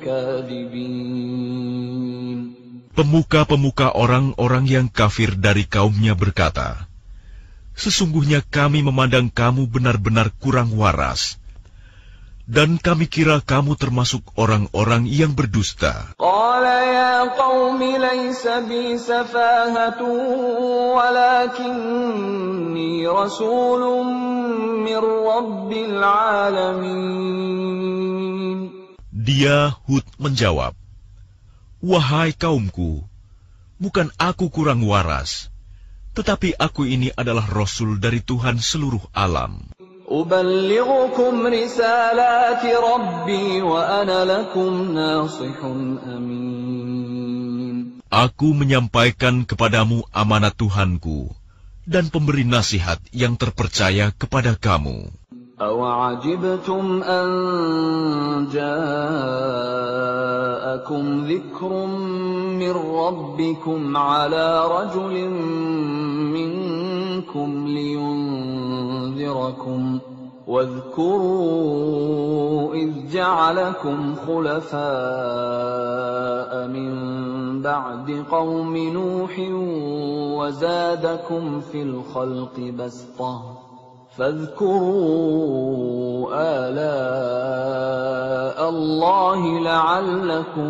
الكاذبين. Pemuka-pemuka orang-orang yang kafir dari kaumnya berkata, "Sesungguhnya kami memandang kamu benar-benar kurang waras, dan kami kira kamu termasuk orang-orang yang berdusta." Qala ya qaumi laysa bi safahatun walakinni rasulun min rabbil alamin. Dia Hud menjawab, "Wahai kaumku, bukan aku kurang waras, tetapi aku ini adalah Rasul dari Tuhan seluruh alam. Uballighukum risalati Rabbi wa ana lakum nasihun amin. Aku menyampaikan kepadamu amanat Tuhanku dan pemberi nasihat yang terpercaya kepada kamu. أَوَعَجِبْتُمْ أَنْ جَاءَكُمْ ذِكْرٌ مِّنْ رَبِّكُمْ عَلَى رَجُلٍ مِّنْكُمْ لِيُنْذِرَكُمْ وَاذْكُرُوا إِذْ جَعَلَكُمْ خُلَفَاءَ مِنْ بَعْدِ قَوْمِ نُوحٍ وَزَادَكُمْ فِي الْخَلْقِ بَسْطَةً فاذكروا آلاء الله لعلكم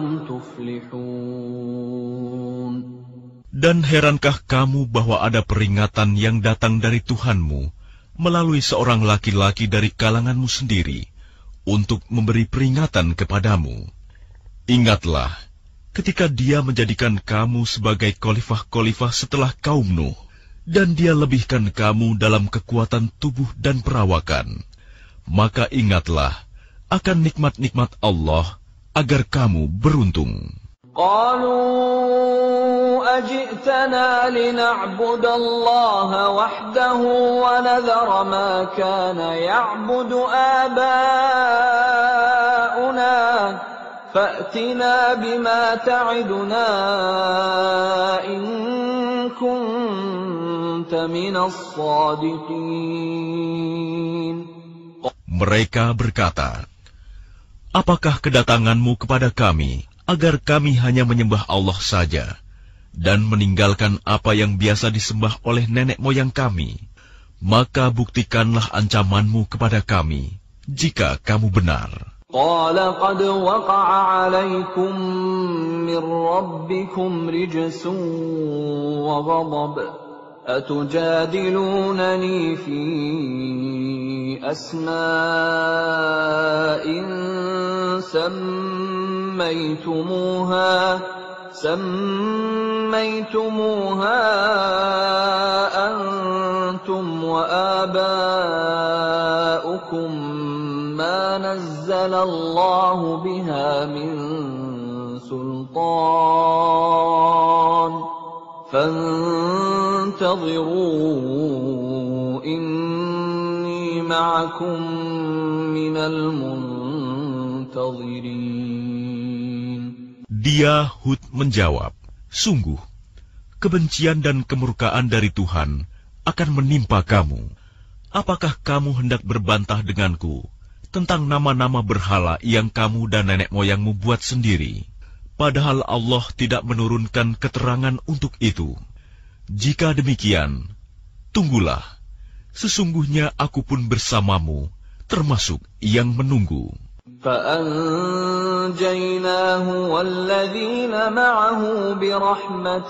تفلحون. Dan herankah kamu bahwa ada peringatan yang datang dari Tuhanmu melalui seorang laki-laki dari kalanganmu sendiri untuk memberi peringatan kepadamu? Ingatlah ketika dia menjadikan kamu sebagai khalifah-khalifah setelah kaum Nuh, dan dia lebihkan kamu dalam kekuatan tubuh dan perawakan, maka ingatlah akan nikmat-nikmat Allah agar kamu beruntung. Qalu aj'tana lina'budallaha wahdahu wa nadhara ma kana ya'budu aba'una fa'tina bima ta'iduna in kuntum Mereka berkata, "Apakah kedatanganmu kepada kami agar kami hanya menyembah Allah saja dan meninggalkan apa yang biasa disembah oleh nenek moyang kami? Maka buktikanlah ancamanmu kepada kami jika kamu benar." قال قد وقع عليكم من ربكم رجس وغضب أتجادلونني في أسماء سميتموها سميتموها أنتم وآباؤكم ما نزل الله بها من سلطان فانتظروا إني معكم من المنتظرين. Dia Hud menjawab, sungguh, kebencian dan kemurkaan dari Tuhan akan menimpa kamu. Apakah kamu hendak berbantah denganku tentang nama-nama berhala yang kamu dan nenek moyangmu buat sendiri, padahal Allah tidak menurunkan keterangan untuk itu? Jika demikian, tunggulah, sesungguhnya aku pun bersamamu, termasuk yang menunggu. فَأَنْجَيْنَاهُ وَالَّذِينَ مَعَهُ بِرَحْمَةٍ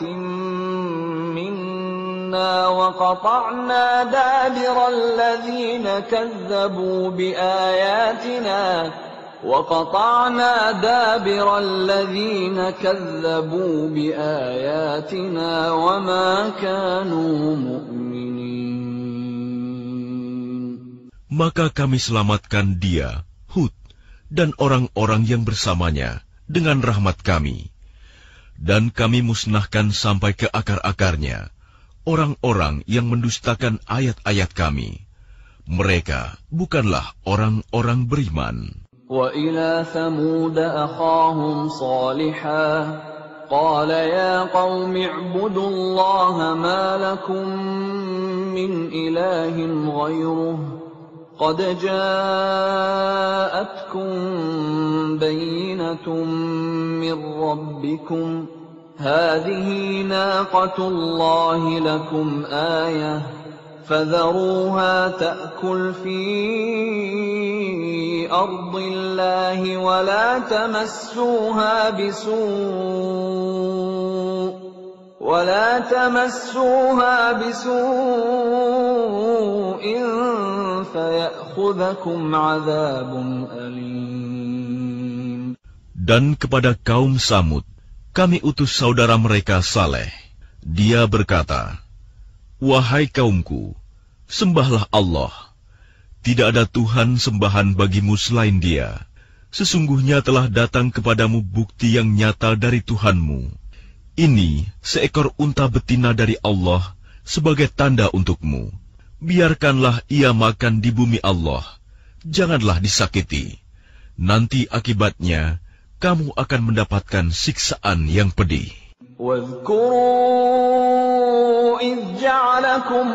مِّنَّا وَقَطَعْنَا دَابِرَ الَّذِينَ كَذَّبُوا بِآيَاتِنَا وَقَطَعْنَا دَابِرَ الَّذِينَ كَذَّبُوا بِآيَاتِنَا وَمَا كَانُوا مُؤْمِنِينَ. Maka kami selamatkan dia, Hud, dan orang-orang yang bersamanya dengan rahmat kami. Dan kami musnahkan sampai ke akar-akarnya orang-orang yang mendustakan ayat-ayat kami. Mereka bukanlah orang-orang beriman. وَإِلَى ثَمُودَ أَخَاهُمْ صَالِحًا قَالَ يَا قَوْمِ اعْبُدُوا اللَّهَ مَا لَكُمْ مِنْ إِلَٰهٍ غَيْرُهُ قَدْ جَاءَتْكُمْ بَيِّنَةٌ مِّن رَّبِّكُمْ هَٰذِهِ نَاقَةُ اللَّهِ لَكُمْ آيَةً فَذَرُوهَا تَأْكُلْ فِي أَرْضِ اللَّهِ وَلَا تَمَسُّوهَا بِسُوءٍ وَلَا تَمَسُّوهَا بِسُوءٍ فَيَأْخُذَكُمْ عَذَابٌ أَلِيمٌ. Dan kepada kaum Samud kami utus saudara mereka Saleh. Dia berkata, wahai kaumku, sembahlah Allah. Tidak ada Tuhan sembahan bagimu selain Dia. Sesungguhnya telah datang kepadamu bukti yang nyata dari Tuhanmu. Ini seekor unta betina dari Allah sebagai tanda untukmu. Biarkanlah ia makan di bumi Allah. Janganlah disakiti. Nanti akibatnya kamu akan mendapatkan siksaan yang pedih. وَاذْكُرُوا إِذْ جَعَلَكُمْ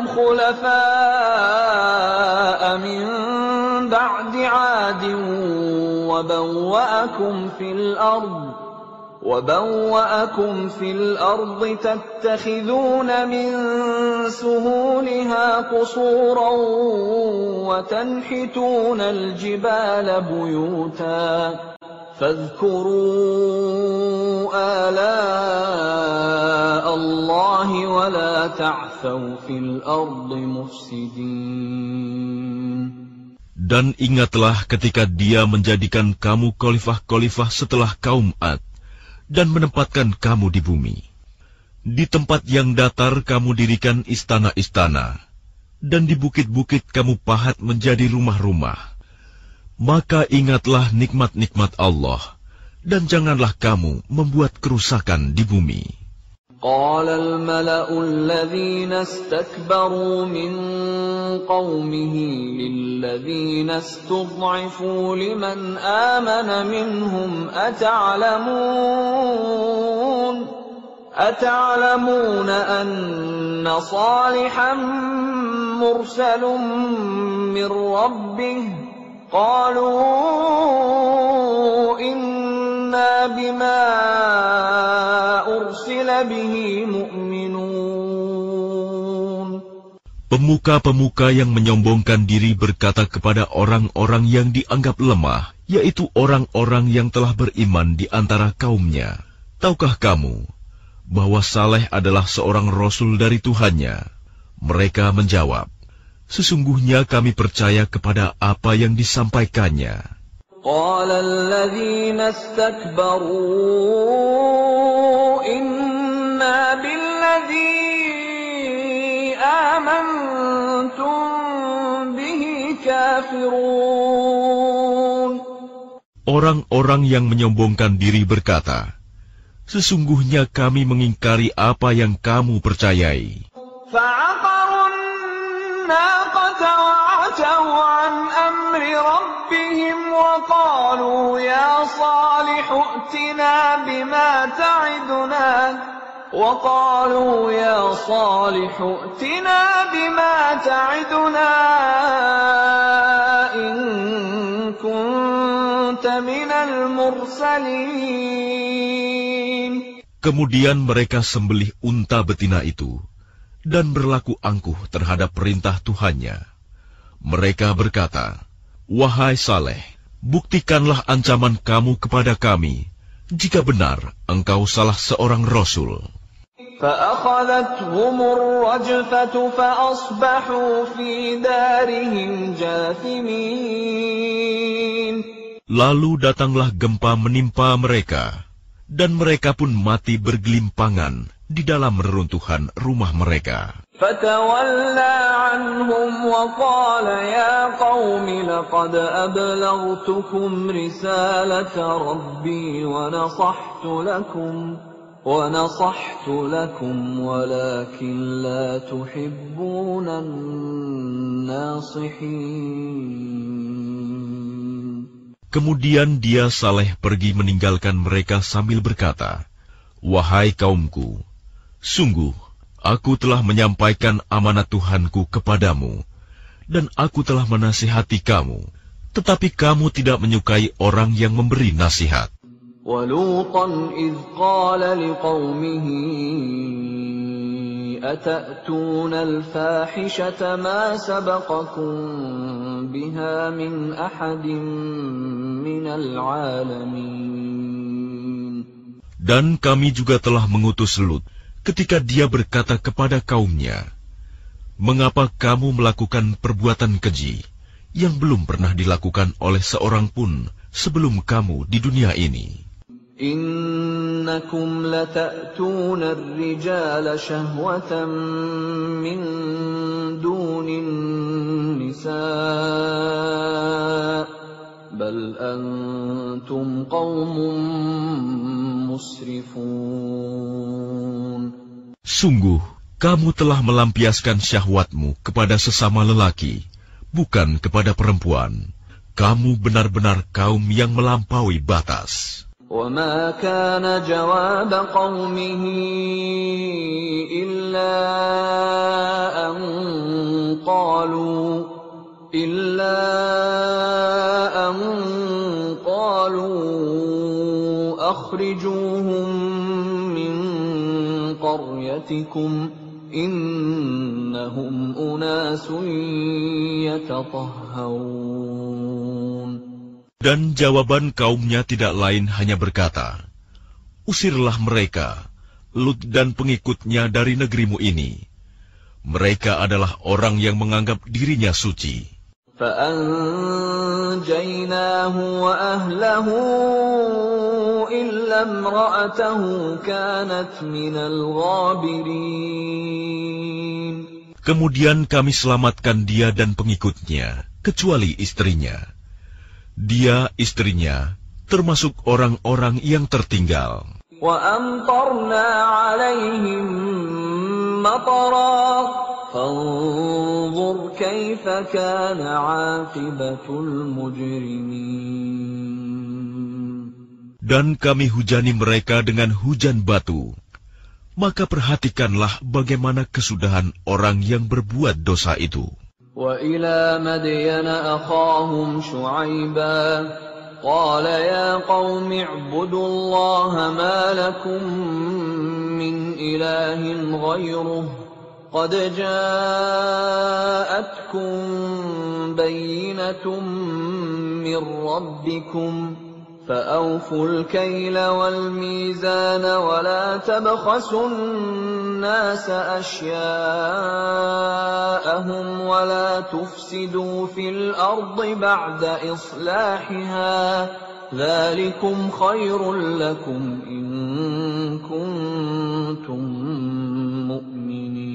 خُلَفَاءَ مِنْ بَعْدِ عَادٍ وَبَوَّأَكُمْ فِي الْأَرْضِ وَبَوَّأَكُمْ فِي الْأَرْضِ تَتَّخِذُونَ مِنْ سُهُولِهَا قُصُورًا وَتَنْحِتُونَ الْجِبَالَ بُيُوتًا فاذكروا آلاء الله ولا تعثوا في الأرض مفسدين. Dan ingatlah ketika Dia menjadikan kamu khalifah-khalifah setelah kaum Ad dan menempatkan kamu di bumi. Di tempat yang datar kamu dirikan istana-istana, dan di bukit-bukit kamu pahat menjadi rumah-rumah. Maka ingatlah nikmat-nikmat Allah, dan janganlah kamu membuat kerusakan di bumi. قال الملأ الذين استكبروا من قومه للذين استضعفوا لمن آمن منهم أتعلمون أتعلمون أن صالحا مرسل من ربه قالوا إنا بما أرسل به مؤمنون. Pemuka-pemuka yang menyombongkan diri berkata kepada orang-orang yang dianggap lemah, yaitu orang-orang yang telah beriman di antara kaumnya, "Tahukah kamu bahwa Saleh adalah seorang rasul dari Tuhannya?" Mereka menjawab, "Sesungguhnya kami percaya kepada apa yang disampaikannya." Qala alladhina istakbaru inna billadhi amantum bihi kafirun. Orang-orang yang menyombongkan diri berkata, "Sesungguhnya kami mengingkari apa yang kamu percayai." Fa'aqarun naqata wa'ataw an amri rabbihim wa qalu ya Salihu i'tina bima ta'iduna وقالوا يا صالح ائتنا بما تعدنا إن كنت من المرسلين. Kemudian mereka sembelih unta betina itu dan berlaku angkuh terhadap perintah Tuhannya. Mereka berkata, "Wahai Saleh, buktikanlah ancaman kamu kepada kami jika benar engkau salah seorang rasul." فأخذتهم الرجفة فأصبحوا في دارهم جاثمين. Lalu datanglah gempa menimpa mereka, dan mereka pun mati bergelimpangan di dalam reruntuhan rumah mereka. فتولى عنهم وقال يا قوم لقد أبلغتكم رسالة ربي ونصحت لكم وَنَصَحْتُ لَكُمْ وَلَكِنْ لَا تُحِبُّونَ النَّاصِحِينَ. Kemudian dia Saleh pergi meninggalkan mereka sambil berkata, "Wahai kaumku, sungguh aku telah menyampaikan amanat Tuhanku kepadamu, dan aku telah menasihati kamu, tetapi kamu tidak menyukai orang yang memberi nasihat." وَلُوطًا إِذْ قَالَ لِقَوْمِهِ أَتَأْتُونَ الْفَاحِشَةَ مَا سَبَقَكُمْ بِهَا مِنْ أَحَدٍ مِنَ الْعَالَمِينَ. Dan kami juga telah mengutus Lut ketika dia berkata kepada kaumnya, "Mengapa kamu melakukan perbuatan keji yang belum pernah dilakukan oleh seorang pun sebelum kamu di dunia ini? Innakum lata'tuna ar-rijala shahwatan min dunin nisa' bal antum qaumun musrifun. Sungguh, kamu telah melampiaskan syahwatmu kepada sesama lelaki, bukan kepada perempuan. Kamu benar-benar kaum yang melampaui batas. وَمَا كَانَ جَوَابَ قَوْمِهِ إِلَّا أَنْ قَالُوا إِلَّا أَنْ قَالُوا أَخْرِجُوهُمْ مِنْ قَرْيَتِكُمْ إِنَّهُمْ أُنَاسٌ يَتَطَهَّرُونَ. Dan jawaban kaumnya tidak lain hanya berkata, "Usirlah mereka, Lut dan pengikutnya dari negerimu ini. Mereka adalah orang yang menganggap dirinya suci." فَأَنْجَيْنَاهُ وَأَهْلَهُ إِلَّا امْرَأَتَهُ كَانَتْ مِنَ الْغَابِرِينَ. Kemudian kami selamatkan dia dan pengikutnya, kecuali istrinya. Dia, istrinya, termasuk orang-orang yang tertinggal. وَأَمْطَرْنَا عَلَيْهِمْ مَطَرًا فَانظُرْ كَيْفَ كَانَ عَاقِبَةُ الْمُجْرِمِينَ. Dan kami hujani mereka dengan hujan batu. Maka perhatikanlah bagaimana kesudahan orang yang berbuat dosa itu. وَإِلَى مَدْيَنَ أَخَاهُمْ شُعَيْبًا قَالَ يَا قَوْمِ اعْبُدُوا اللَّهَ مَا لَكُمْ مِنْ إِلَٰهٍ غَيْرُهُ قد جاءتكم بينة من ربكم فأوفوا الكيل والميزان ولا تبخسوا الناس أشياءهم ولا تفسدوا في الأرض بعد إصلاحها ذلكم خير لكم إن كنتم مؤمنين.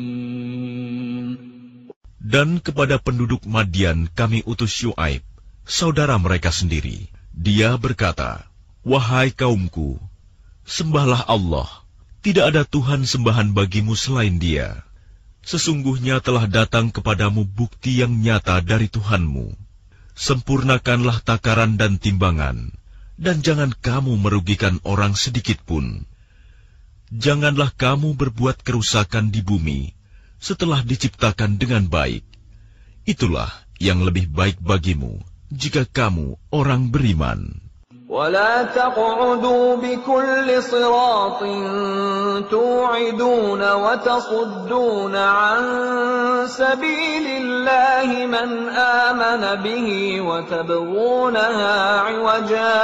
Dan kepada penduduk Madian kami utus Syuaib, saudara mereka sendiri. Dia berkata, "Wahai kaumku, sembahlah Allah. Tidak ada Tuhan sembahan bagimu selain Dia. Sesungguhnya telah datang kepadamu bukti yang nyata dari Tuhanmu. Sempurnakanlah takaran dan timbangan, dan jangan kamu merugikan orang sedikit pun. Janganlah kamu berbuat kerusakan di bumi setelah diciptakan dengan baik. Itulah yang lebih baik bagimu jika kamu orang beriman." ولا تقعدوا بكل صراط توعدون وتصدون عن سبيل الله من آمن به وتبغونها عوجا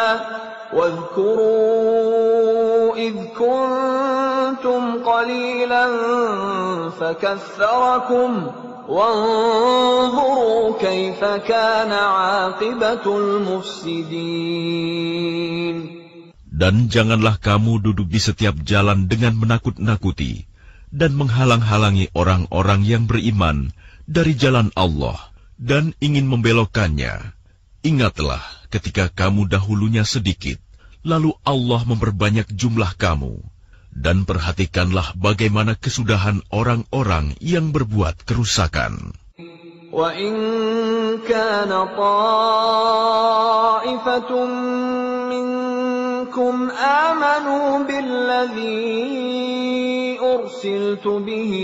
واذكروا إذ كنتم قليلا فكثركم وانظروا كيف كان عاقبة المفسدين. Dan janganlah kamu duduk di setiap jalan dengan menakut-nakuti dan menghalang-halangi orang-orang yang beriman dari jalan Allah dan ingin membelokkannya. Ingatlah ketika kamu dahulunya sedikit, lalu Allah memperbanyak jumlah kamu. Dan perhatikanlah bagaimana kesudahan orang-orang yang berbuat kerusakan. وَإِنْ كَانَ طَائِفَةٌ مِّنكُمْ آمَنُوا بِالَّذِي أُرْسِلْتُ بِهِ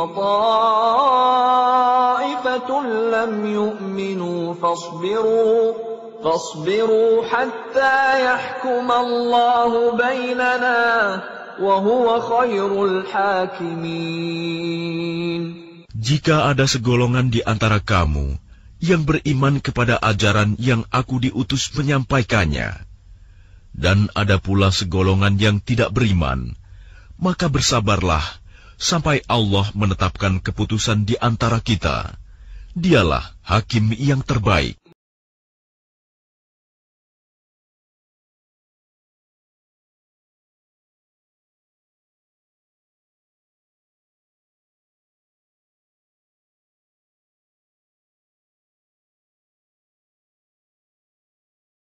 وَطَائِفَةٌ لَّمْ يُؤْمِنُوا فَاصْبِرُوا فَاصْبِرُوا حَتَّى يَحْكُمَ اللَّهُ بَيْنَنَا وَهُوَ خَيْرُ الْحَاكِمِينَ. Jika ada segolongan di antara kamu yang beriman kepada ajaran yang aku diutus menyampaikannya, dan ada pula segolongan yang tidak beriman, maka bersabarlah sampai Allah menetapkan keputusan di antara kita. Dialah hakim yang terbaik.